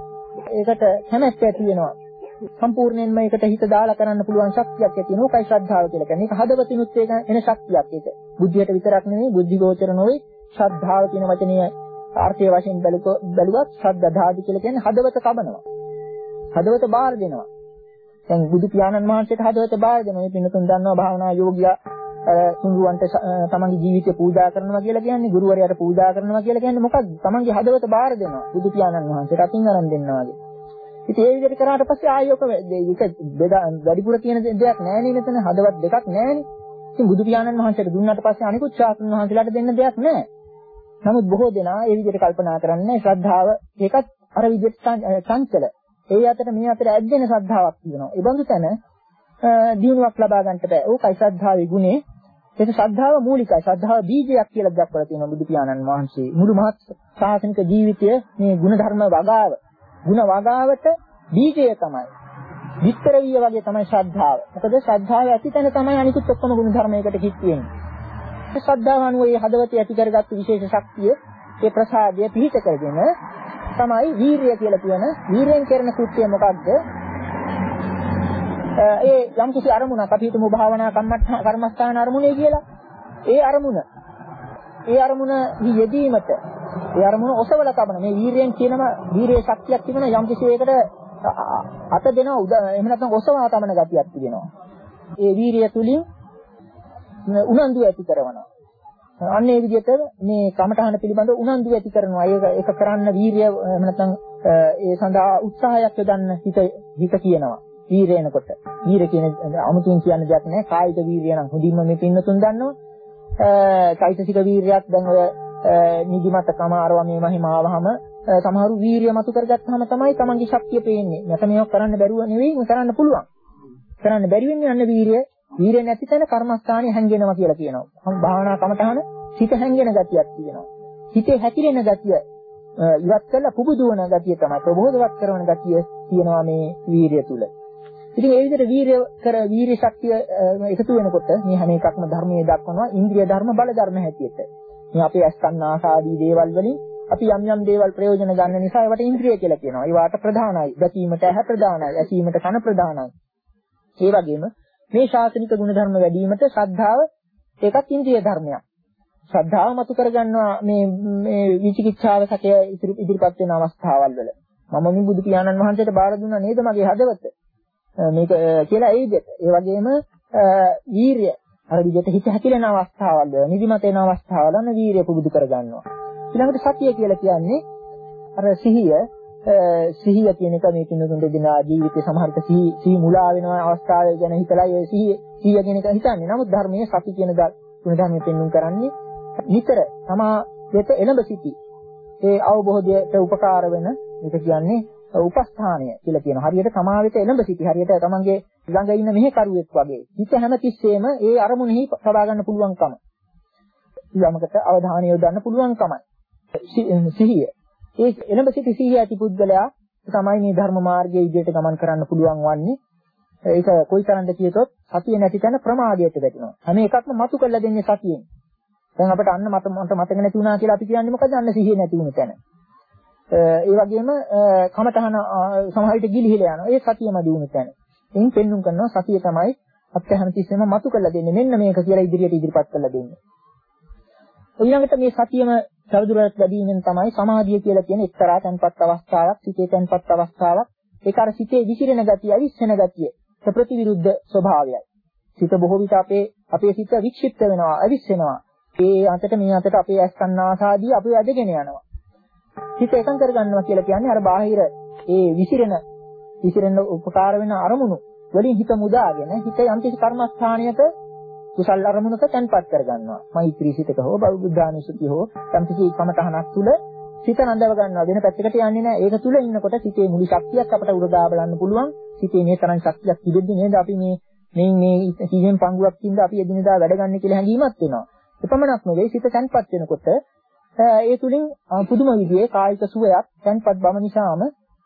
Speaker 3: ඒකට කැමැත්ත ඇති වෙනවා. සම්පූර්ණයෙන්ම ඒකට හිත දාලා කරන්න පුළුවන් ශක්තියක් ඇති වෙනවා. ඒකයි ශ්‍රද්ධාව කියලා කියන්නේ. ඒක හදවතිනුත් ඒක එන ශක්තියක් ඒක. බුද්ධියට විතරක් නෙවෙයි බුද්ධි ගෝචර නොවේ ශ්‍රද්ධාව කියන වචනේ අර්ථයේ වශයෙන් බැලුවත් ශ්‍රද්ධාධාදි කියලා කියන්නේ හදවත කබනවා. හදවත බාර දෙනවා. දැන් බුදු පියාණන් වහන්සේට හදවත බාර දෙනවා. මේ පින්නතුන් දන්නවා භාවනා යෝගියා තුන්රුවන්ට තමන්ගේ ජීවිතය පූජා කරනවා කියලා කියන්නේ ගුරුවරයාට පූජා කරනවා කියලා කියන්නේ මොකක්ද? තමන්ගේ හදවත බාර දෙනවා. බුදු පියාණන් වහන්සේට අතින් අරන් දෙනවා වගේ. ඉතින් ඒ විදිහට කරාට පස්සේ ආයෝක ඒක වැඩිපුර කියන දෙයක් නෑ නේ මෙතන හදවත් දෙකක් නෑනේ. ඉතින් බුදු පියාණන් වහන්සේට දුන්නාට පස්සේ අනිකුත් ශාස්ත්‍රඥ වහන්සේලාට දෙන්න දෙයක් නෑ. නමුත් බොහෝ දෙනා ඒ විදිහට කල්පනා කරන්නේ ශ්‍රද්ධාව ඒකත් අර විදිහට චංචල. ඒ අතර මේ අතර ඇද්දෙන ශ්‍රද්ධාවක් තියෙනවා. ඒ බඳු තැන දිනුවක් ලබා ගන්නට බෑ. ඕකයි ශ්‍රද්ධාවේ ගුණේ. ඒක ශ්‍රද්ධාව මූලිකයි. ශ්‍රද්ධාව බීජයක් කියලා දක්වලා තියෙනවා බුදු පියාණන් වහන්සේ. මුළු මහත් ශාසනික ජීවිතය මේ ගුණ ධර්ම වගාව. ගුණ වගාවට බීජය තමයි. විස්තරවිය වගේ තමයි ශ්‍රද්ධාව. මොකද ශ්‍රද්ධාව ඇති තැන තමයි අනිකුත් ඔක්කොම ගුණ ධර්මයකට කිත් වෙන්නේ. ඒ ශ්‍රද්ධාව අනුව මේ හදවතේ ඇති කරගත්තු විශේෂ ශක්තිය, ඒ ප්‍රසාදය පිහිට කරගෙන තමයි වීරිය කියලා කියන වීරයෙන් කරන කෘත්‍යය මොකක්ද? ඒ යම් කිසි අරමුණක් අපි හිතමු භාවනා කර්මස්ථාන අරමුණේ කියලා. ඒ අරමුණ ඒ අරමුණ යෙදීමට ඒ අරමුණ ඔසවලා තබන මේ වීරයෙන් කියනම වීරයේ ශක්තියක් තිබෙන යම් කිසි එකකට අත දෙනවා එහෙම නැත්නම් ඔසවා තබන ගතියක් තිබෙනවා. ඒ වීරිය තුලින් උනන්දු ඇති කරනවා. අන්න ඒ විදිහට මේ කමඨහන පිළිබඳව උනන්දු ඇති කරනවා. ඒක ඒක කරන්න වීරිය එහෙම නැත්නම් ඒ සඳහා උත්සාහයක් යොදන්න හිත හිත කියනවා. වීරයනකොට වීර කියන අමුතුන් කියන දෙයක් නෑ. කායික වීරිය නම් හොඳින්ම මේ පින්නතුන් දන්නවා. චෛතසික වීරියක් දැන් ඔය නිදිමත කමාරවා මේ මහිම ආවහම සමහරු වීරිය මතු කරගත්තාම තමයි තමන්ගේ ශක්තිය පේන්නේ. මට මේක කරන්න බැරුව නෙවෙයි මේ කරන්න පුළුවන්. කරන්න බැරි වෙන්නේ අන්න වීරිය. වීරිය නැති තැන කර්මස්ථානේ හැංගෙනවා කියලා කියනවා. භාවනා කමඨහන හිත හැංගෙන ගතියක් තියෙනවා. හිතේ හැතිරෙන ගතිය ඉවත් කරලා පුබුදුවන ගතිය තමයි ප්‍රබෝධවත් කරන ගතිය තියෙනවා මේ වීරිය තුල. ඉතින් ඒ විදිහට වීරිය කර වීරිය ශක්තිය එකතු වෙනකොට මේ හැම එකක්ම ධර්මයේ දක්වනවා ඉන්ද්‍රිය ධර්ම බල ධර්ම හැටියට. මේ අපේ අස්කන්නාස ආදී දේවල් වලින් අපි යම් යම් දේවල් ප්‍රයෝජන ගන්න නිසා ඒවට ඉන්ද්‍රිය කියලා කියනවා. ඒවට ප්‍රධානයි. දැකීමට ඇහැ ප්‍රධානයි. ඇසීමට කන ප්‍රධානයි. ඒ වගේම මේ ශාසනික ගුණ ධර්ම වැඩි වීමට ශ්‍රද්ධාව ඒකත් ඉන්ද්‍රිය ධර්මයක්. ශ්‍රද්ධාව මතු කරගන්නවා මේ මේ විචිකිච්ඡාව සැකය ඉදිරිපත් වෙන අවස්ථාවල් වල. මම මේ බුදු පියාණන් වහන්සේට බාර දුන්නා නේද මගේ හදවත. මේක කියලා ඒ විදිහට. ඒ වගේම වීරිය අර විදිහට හිත හැකිලෙන අවස්ථාවල් වල නිදිමත වෙන අවස්ථාවල නම් වීරිය පුරුදු කරගන්නවා. ඊළඟට සතිය කියලා කියන්නේ අර සිහිය සිහිය කියන එක මේ කිනුතුන් දෙදෙනා ජීවිතේ සමහරට සිහි සිහි මුලා වෙන අවස්ථාවල් ගැන හිතලා ඒ සිහිය සිහිය කියන එක හිතන්නේ. නමුත් ධර්මයේ සති කියන ගුණ ධර්මයෙන් පෙන්වුම් කරන්නේ නිතර තමා වෙත එළඹ සිටි. ඒ අවබෝධයට උපකාර වෙන මේක කියන්නේ උපස්ථානය කියලා කියනවා. හරියට තමා වෙත එළඹ සිටි. හරියට තමන්ගේ ළඟ ඉන්න මෙහෙකරුවෙක් වගේ. හිත හැම තිස්සෙම ඒ අරමුණෙහි සබා ගන්න පුළුවන්කම. ඊළඟට අවධානය යොදන්න පුළුවන්කමයි. සිහිය. ඒ එළඹ සිටි සිහිය ඇති පුද්ගලයා තමයි මේ ධර්ම මාර්ගයේ ඉදිරියට ගමන් කරන්න පුළුවන් වන්නේ. ඒක කොයිතරම්ද කියතොත් සතිය නැති තැන ප්‍රමාදයට වැටෙනවා. හැම එකක්ම මතු කරලා දෙන්නේ සතියෙන්. දැන් අපිට අන්න මත මට මතක නැති වුණා කියලා අපි කියන්නේ මොකද? අන්න සිහිය නැති වුණ තැන. ඒ වගේම කමතහන සමහර විට ගිලිහිලා යනවා. ඒ සතියම දිනුන තැන. එයින් පෙන්눔 කරනවා සතිය තමයි අත්‍යහන තිස්සෙම මතු කරලා දෙන්නේ. මෙන්න මේක කියලා ඉදිරියට ඉදිරිපත් කරලා දෙන්නේ. ඊළඟට මේ සතියම සවදුරට ලැබීමෙන් තමයි සමාධිය කියලා කියන එක්තරා තැන්පත් අවස්ථාවක්, සිතේ තැන්පත් අවස්ථාවක්. ඒක අර සිතේ විසිරෙන ගතිය, අවිස්සෙන ගතිය, ප්‍රතිවිරුද්ධ ස්වභාවයයි. සිත බොහෝ විට අපේ අපේ සිත වික්ෂිප්ත වෙනවා, අවිස්සෙනවා. ඒ අතට මේ අතට අපේ ඇස් කන් ආසාදී අපි ඇදගෙන යනවා. සිත එකඟ කර ගන්නවා කියලා කියන්නේ අර බාහිර ඒ විසිරෙන විසිරෙන උපකාර වෙන අරමුණු වලින් හිත මුදාගෙන හිත යම්කිසි කර්මස්ථානයක කුසල් අරමුණක තැන්පත් කර ගන්නවා. මෛත්‍රී සිතක හෝ බෞද්ධානුසුතිය හෝ යම්කිසි කමතහනක් තුල සිත නඳව ගන්නවා. වෙන පැත්තකට යන්නේ නැහැ. ඒක තුල ඉන්නකොට සිතේ මුළු ශක්තියක් අපට උරගා බලන්න පුළුවන්. සිතේ මේ තරම් ශක්තියක් තිබෙද්දි නේද අපි මේ මේ මේ සිහියෙන් පංගුවක් තින්ද අපි එදිනෙදා වැඩ ගන්න කියලා හැඟීමක් වෙනවා. එපමණක් නෙවෙයි සිත තැන්පත් වෙනකොට ඒ තුලින් පුදුම විදිහේ කායික සුවයක් තැන්පත් බව නිසාම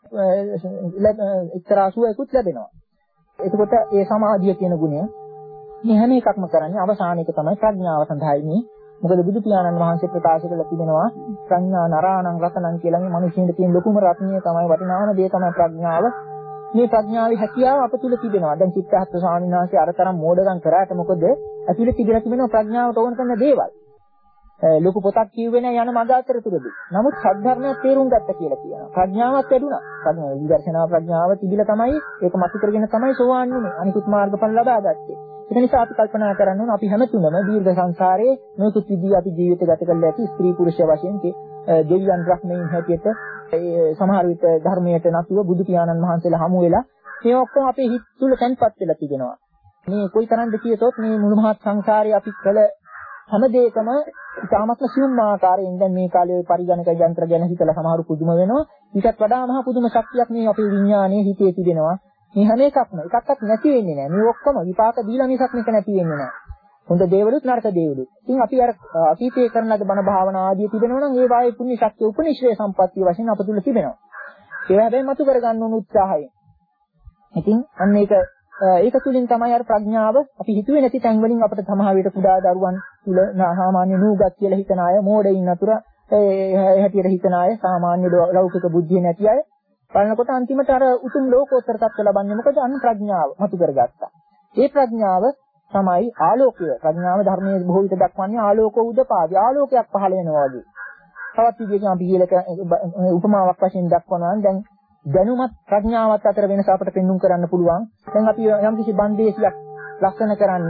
Speaker 3: එක්තරා සුවයකුත් ලැබෙනවා. එතකොට ඒ සමාධිය කියන ගුණය මේ හැම එකක්ම කරන්නේ අවසානයේක තමයි ප්‍රඥාව සඳහායි මේ. මොකද බුදු පියාණන් වහන්සේ ප්‍රකාශ කළා තිබෙනවා ප්‍රඥා නරාණං රතනං කියලා මේ මිනිස්සුන්ට තියෙන ලොකුම රත්නය තමයි වටිනාම දේ තමයි ප්‍රඥාව. මේ ප්‍රඥාවේ හැකියාව අප තුල තිබෙනවා. දැන් චිත්තහත් ස්වාමීන් වහන්සේ අරතරම් මෝඩකම් කරාට මොකද ඇතුලේ තිබිලා තිබෙනවා ප්‍රඥාවට ඕන කරන දේවල්. ලොකු පොතක් කියුවේ නැහැ යන මඟ අතරතුරදී. නමුත් සද්ධර්මය තේරුම් ගත්ත කියලා කියනවා. ප්‍රඥාවක් වැඩුණා. ප්‍රඥාව විදර්ශනා ප්‍රඥාව තිබිලා තමයි ඒක මතු කරගෙන තමයි සෝවාන් වුනේ. අනිකුත් මාර්ගඵල ලබා ගත්තේ. ඒක නිසා අපි කල්පනා කරන්න ඕන අපි හැමතුනම දීර්ඝ සංසාරයේ නොයෙකුත් විදිහ අපි ජීවිත ගත කරලා ඇති ස්ත්‍රී පුරුෂ වශයෙන් දෙවියන් රත්නයන් හැටියට සමහර විට ධර්මයට නැතුව බුදු පියාණන් වහන්සේලා හමු වෙලා මේ ඔක්කොම අපේ හිත තුල තැන්පත් වෙලා තිබෙනවා. මේ කොයි තරම්ද කියතොත් මේ මුළු මහත් සංසාරයේ අපි කළ හැම දෙයකම ඉතාමත්ම සියුම් ආකාරයෙන් දැන් මේ කාලේ පරිගණක යන්ත්‍ර ගැන හිතලා සමහරු පුදුම වෙනවා. ඊටත් වඩා මහ පුදුම ශක්තියක් මේ අපේ විඥානයේ හිතේ තිබෙනවා. මේ හැම එකක්ම එකක්වත් නැති වෙන්නේ නැහැ. මේ ඔක්කොම විපාක දීලා මිසක් මේක නැති වෙන්නේ නැහැ. හොඳ දේවලුත් නරක දේවලුත්. ඉතින් අපි අර අතීතයේ කරන ලද බණ භාවනා ආදී තිබෙනවා නම් ඒ වායේ පුණ්‍ය ශක්තිය උපනිශ්‍රේ සම්පත්තිය වශයෙන් අප තුල තිබෙනවා. ඒවා හැබැයි මතු කරගන්න උණු උත්සාහයෙන්. ඉතින් අන්න ඒක ඒක තුලින් තමයි අර ප්‍රඥාව අපි හිතුවේ නැති තැන් වලින් අපිට සමහර විට කුඩා දරුවන් තුල සාමාන්‍ය නූගත් කියලා හිතන අය, මෝඩයින් අතර ඒ හැටියට හිතන අය, සාමාන්‍ය ලෞකික බුද්ධිය නැති අය බලනකොට අන්තිමට අර උතුම් ලෝකෝත්තර තත්ත්ව ලබන්නේ මොකද? අන්න ප්‍රඥාව මතු කරගත්තා. ඒ ප්‍රඥාව තමයි ආලෝකය. ප්‍රඥාව ධර්මයේ බොහෝ විට දක්වන්නේ ආලෝක උදපාදි. ආලෝකයක් පහළ වෙනවා වගේ. තවත් විදිහකින් අපි කියලක උපමාවක් වශයෙන් දක්වනවා නම් දැන් දැනුමත් ප්‍රඥාවත් අතර වෙනස අපිට පෙන්වුම් කරන්න පුළුවන්. දැන් අපි යම් කිසි බන්දේසියක් ලක්ෂණ කරන්න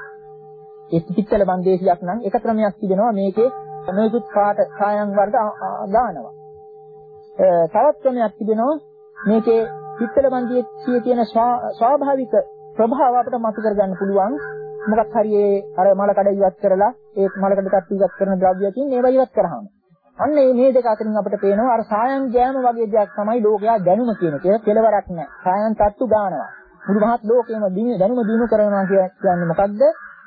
Speaker 3: ඒ පිටතල බන්දේසියක් නම් එක ක්‍රමයක් තිබෙනවා මේකේ නොයෙකුත් පාට ඡායන් වර්ග ගන්නවා. තවත් ක්‍රමයක් තිබෙනවා මේකේ පිටතල බන්දේසියේ තියෙන ස්වාභාවික ප්‍රභාව අපිට මතු කරගන්න පුළුවන්. මොකක් හරි ඒ අර මල කඩ ඉවත් කරලා ඒ මල කඩ තත් ඉවත් කරන ද්‍රව්‍යකින් ඒව ඉවත් කරාම අන්න මේ දෙක අතරින් අපිට පේනවා අර සායන් ජෑම වගේ දෙයක් තමයි ලෝකයා දැනුම කියන එක. කෙලවරක් නැහැ. සායන් තත්තු ගන්නවා. මුළු මහත් ලෝකෙම දැනුම දිනු කරනවා කියන්නේ මොකද්ද?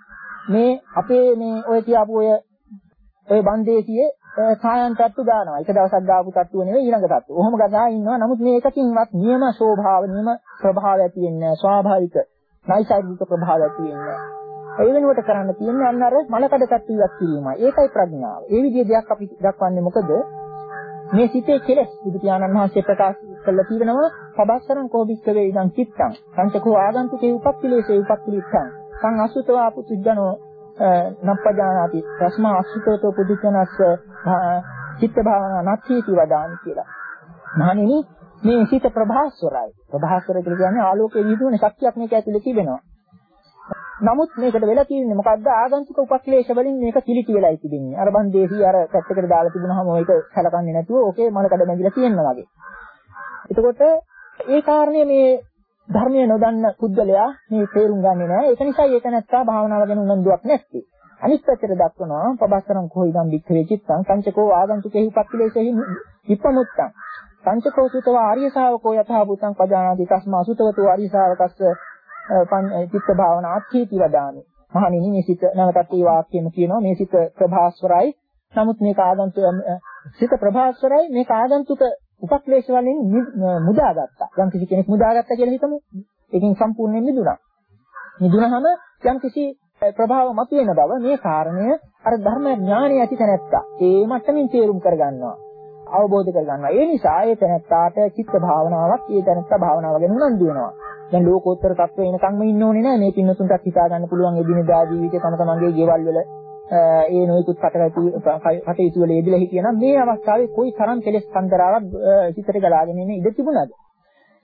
Speaker 3: මේ අපේ මේ ඔය තියාපු ඔය ඔය බන්දේසියේ සායන් තත්තු ගන්නවා. එක දවසක් ගාපු තත්තුව නෙවෙයි ඊළඟ තත්තුව. ඔහොම ගලා ඉන්නවා. නමුත් මේ එකකින්වත් නියම ස්වභාව නියම ප්‍රභාවය ඇති වෙන්නේ නැහැ. ස්වාභාවික නයිසර්ගික ප්‍රභාවය ඇති වෙන්නේ නැහැ. ඒ වෙනුවට කරන්න තියෙන්නේ අන්න අර මලකඩ තත්ත්ව ඉවත් කිරීමයි. ඒකයි ප්‍රඥාව. ඒ විදිහේ දෙයක් අපි දක්වන්නේ මොකද? මේ සිතේ කෙලෙස් බුදු පියාණන් වහන්සේ ප්‍රකාශ කළා තියෙනවා පබස්සරං කෝබික්කවේ ඉදං චිත්තං සංචකෝ ආගන්තුකේ උපක්ඛිලේසේ උපක්ඛිලිච්ඡං සං අසුතවා පුතුජනෝ නප්පජානාති රස්මා අසුතවතෝ පුදුචනස්ස චිත්ත භාවනා නැතිති වදාන් කියලා. මහණෙනි මේ සිත ප්‍රභාස්වරයි. ප්‍රභාස්වර කියලා කියන්නේ ආලෝකයේ විදුවන ශක්තියක් මේක ඇතුලේ තිබෙනවා. නමුත් මේකට වෙලා තියෙන්නේ මොකද්ද? ආගන්තුක උපක්ලේශ වලින් මේක කිලිටි වෙලායි තිබෙන්නේ. අර බන්දේසි අර පැත්තකට දාලා තිබුණාම ඒක සලකන්නේ නැතුව ඕකේ මලකඩ නැගිලා තියෙනවා වගේ. එතකොට ඒ කාරණේ මේ ධර්මයේ නොදන්න පුද්ගලයා මේ තේරුම් ගන්නේ නැහැ. ඒක නිසා ඒක නැත්තා භාවනාව ගැන උනන්දුවක් නැත්තේ. අනිත් පැත්තට දක්වනවා පබස්සරං කොයිදම් වික්ඛවේ චිත්තං සංචකෝ ආගන්තුකේ උපක්ලේශෙහි විපමුත්තං සංචකෝ සුතව ආර්ය ශාවකෝ යථා භූතං පජානාති තස්මා සුතවතෝ ආර්ය ශාවකස්ස චිත්ත භාවනා අත්ථීති වදාමි. මහණෙනි මේ සිත නැවතත් මේ වාක්‍යෙම කියනවා මේ සිත ප්‍රභාස්වරයි. නමුත් මේක ආගන්තුක සිත ප්‍රභාස්වරයි මේක ආගන්තුක උපක්ලේශ වලින් මුදාගත්තා. යම් කිසි කෙනෙක් මුදාගත්තා කියලා හිතමු. ඒකෙන් සම්පූර්ණයෙන් මිදුණා. මිදුණාම යම් කිසි ප්‍රභාව මතුවෙන බව මේ කාරණය අර ධර්ම ඥානය ඇති තැනැත්තා. ඒ මට්ටමින් තේරුම් කරගන්නවා. අවබෝධ කරගන්නවා. ඒ නිසා ඒ තැනැත්තාට චිත්ත භාවනාවක් ඒ තැනැත්තා භාවනාව ගැන උනන්දු වෙනවා. දැන් ලෝකෝත්තර තත්ත්වෙ එනකම්ම ඉන්න ඕනේ නෑ. මේ පින්නතුන්ටත් හිතා ගන්න පුළුවන් එදිනෙදා ජීවිතේ තම තමන්ගේ ගෙවල් වල ඒ නොයෙකුත් කටයුතු වල යෙදලා හිටියනම් මේ අවස්ථාවේ කොයි තරම් කෙලෙස් කන්දරාවක් හිතට ගලාගෙන ඉන්න ඉඩ තිබුණාද?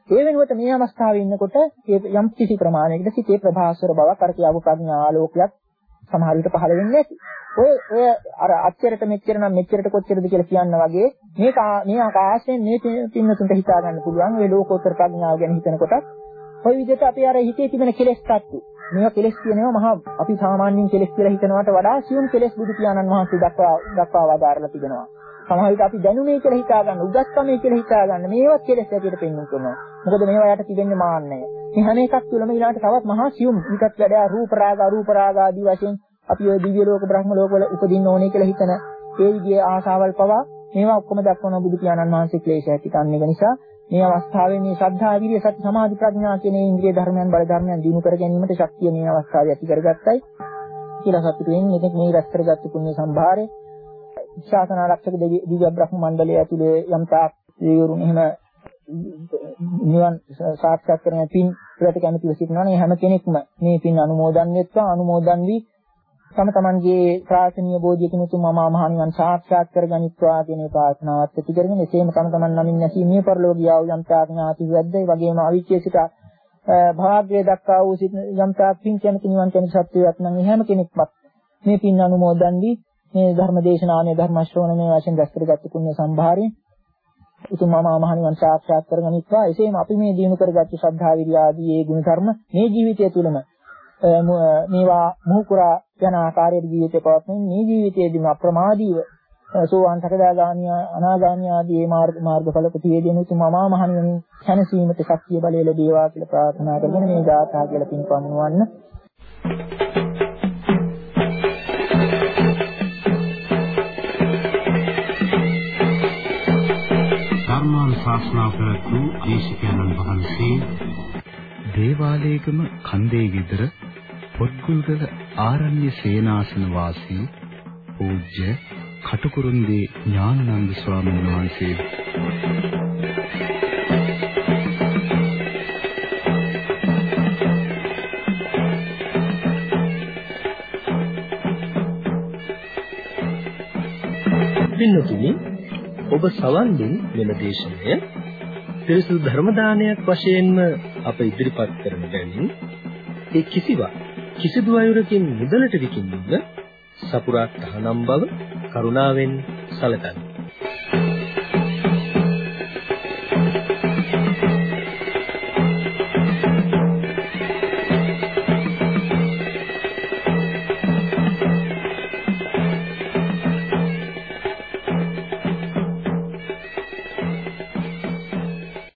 Speaker 3: ඒ වෙනුවට මේ අවස්ථාවේ ඉන්නකොට යම් කිසි ප්‍රමාණයකට සිතේ ප්‍රභාස්වර බවක් අර කියවු ප්‍රඥා ආලෝකයක් සමහර විට පහළ වෙන්නේ නැති. ඔය ඔය අර අච්චරට මෙච්චර නම් මෙච්චරට කොච්චරද කියලා කියන්න වගේ මේක මේ ආකාශයෙන් මේ පින්නතුන්ට හිතා ගන්න පුළුවන් මේ ලෝකෝත්තර ප්‍රඥාව ගැන හිතනකොට ඔය විදිහට අපි අර හිතේ තිබෙන කෙලෙස් තත්තු මේවා කෙලෙස් කියනවා මහා අපි සාමාන්‍යයෙන් කෙලෙස් කියලා හිතනවට වඩා සියුම් කෙලෙස් බුදු පියාණන් වහන්සේ දක්වා දක්වා වදාරලා තිබෙනවා. සමහර විට අපි දැනුමේ කියලා හිතා ගන්න, උගත්කමේ කියලා හිතා ගන්න මේවත් කෙලෙස් ඇටියට පෙන්වන්න කරනවා. මොකද මේවා යට තිබෙන්නේ මාන්නය. මේ හැම එකක් තුළම ඊළාට තවත් මහා සියුම් ඊටත් වැඩා රූප රාග අරූප රාග ආදී වශයෙන් අපි ඔය දිව්‍ය ලෝක බ්‍රහ්ම ලෝක වල උපදින්න ඕනේ කියලා හිතන ඒ විදිහේ ආශාවල් පවා මේවා ඔක්කොම දක්වන බුදු පියාණන් වහන්සේ ක්ලේශ ඇතිකන්නේ නිසා මේ අවස්ථාවේ මේ ශ්‍රද්ධා විරිය සති සමාධි ප්‍රඥා කියන ඉන්ද්‍රිය ධර්මයන් බල ධර්මයන් දිනු කර ගැනීමට ශක්තිය මේ අවස්ථාවේ ඇති කරගත්තයි කියලා සතුටු වෙන්නේ. මේක මේ රැස් කරගත්තු පුණ්‍ය සම්භාරේ ශාසන ආරක්ෂක දිව්‍ය බ්‍රහ්ම මණ්ඩලය ඇතුලේ යම් තාක් දේවරුන් එහෙම නිවන් සාක්ෂාත් කරගෙන පින් ප්‍රති කැමතිව සිටිනවනේ හැම කෙනෙක්ම මේ පින් අනුමෝදන් වෙත්වා අනුමෝදන් වී තම තමන්ගේ ප්‍රාර්ථනීය බෝධියකින් උතුම් අමා මහ නිවන් සාක්ෂාත් කරගනිත්වා කියන ප්‍රාර්ථනාවත් ඇති කරගෙන එසේම තම තමන් නමින් නැසී මේ පරලෝකීය යම් තාක් ඥාති වැද්දේ වගේම අවිචේසිත භාග්‍ය දක්වා වූ යම් තාක් පින් කැමති නිවන් කෙනෙක් සත්‍යයක් නම් හැම කෙනෙක්මත් මේ පින් අනුමෝදන් වී මේ ධර්ම දේශනාවේ ධර්ම ශ්‍රවණයේ වශයෙන් දැස් කරගත් පුණ්‍ය සම්භාරයෙන් උතුම් අමා මහ නිවන් සාක්ෂාත් කරගනිත්වා. එසේම අපි මේ දිනු කරගත් ශ්‍රද්ධා විරිය ආදී ඒ ගුණ ධර්ම මේ ජීවිතය තුළම මේවා මුහුකුරා යන ආකාරයේ ජීවිතේ පවත්වන මේ ජීවිතයේදීම අප්‍රමාදීව සෝවාන් සකදාගාමී අනාගාමී ආදී මාර්ග මාර්ගඵල ප්‍රතිවේදීන උතුම් අමා මහ නිවන් සැනසීමට ශක්තිය බලය ලැබේවා කියලා ප්‍රාර්ථනා කරගෙන මේ ගාථා කියලා පින් පමුණවන්න.
Speaker 1: ශාස්ත්‍රා ප්‍රතු දේශකයන්න් වහන්සේ දේවාලයේගම කන්දේ ගෙදර පොත්ගුල්ගල ආරණ්‍ය සේනාසන වාසී පූජ්‍ය කටුකුරුන්දී ඥානানন্দ ස්වාමීන් වහන්සේ
Speaker 4: පින්නතුනි ඔබ සවන් දුන් මෙම දේශනය පිරිසුදු ධර්ම දානයක් වශයෙන්ම අප ඉදිරිපත් කරන බැවින් ඒ කිසිවක් කිසිදු අයුරකින් මුදලට විකිණීම සපුරා තහනම් බව කරුණාවෙන් සැලකන්න.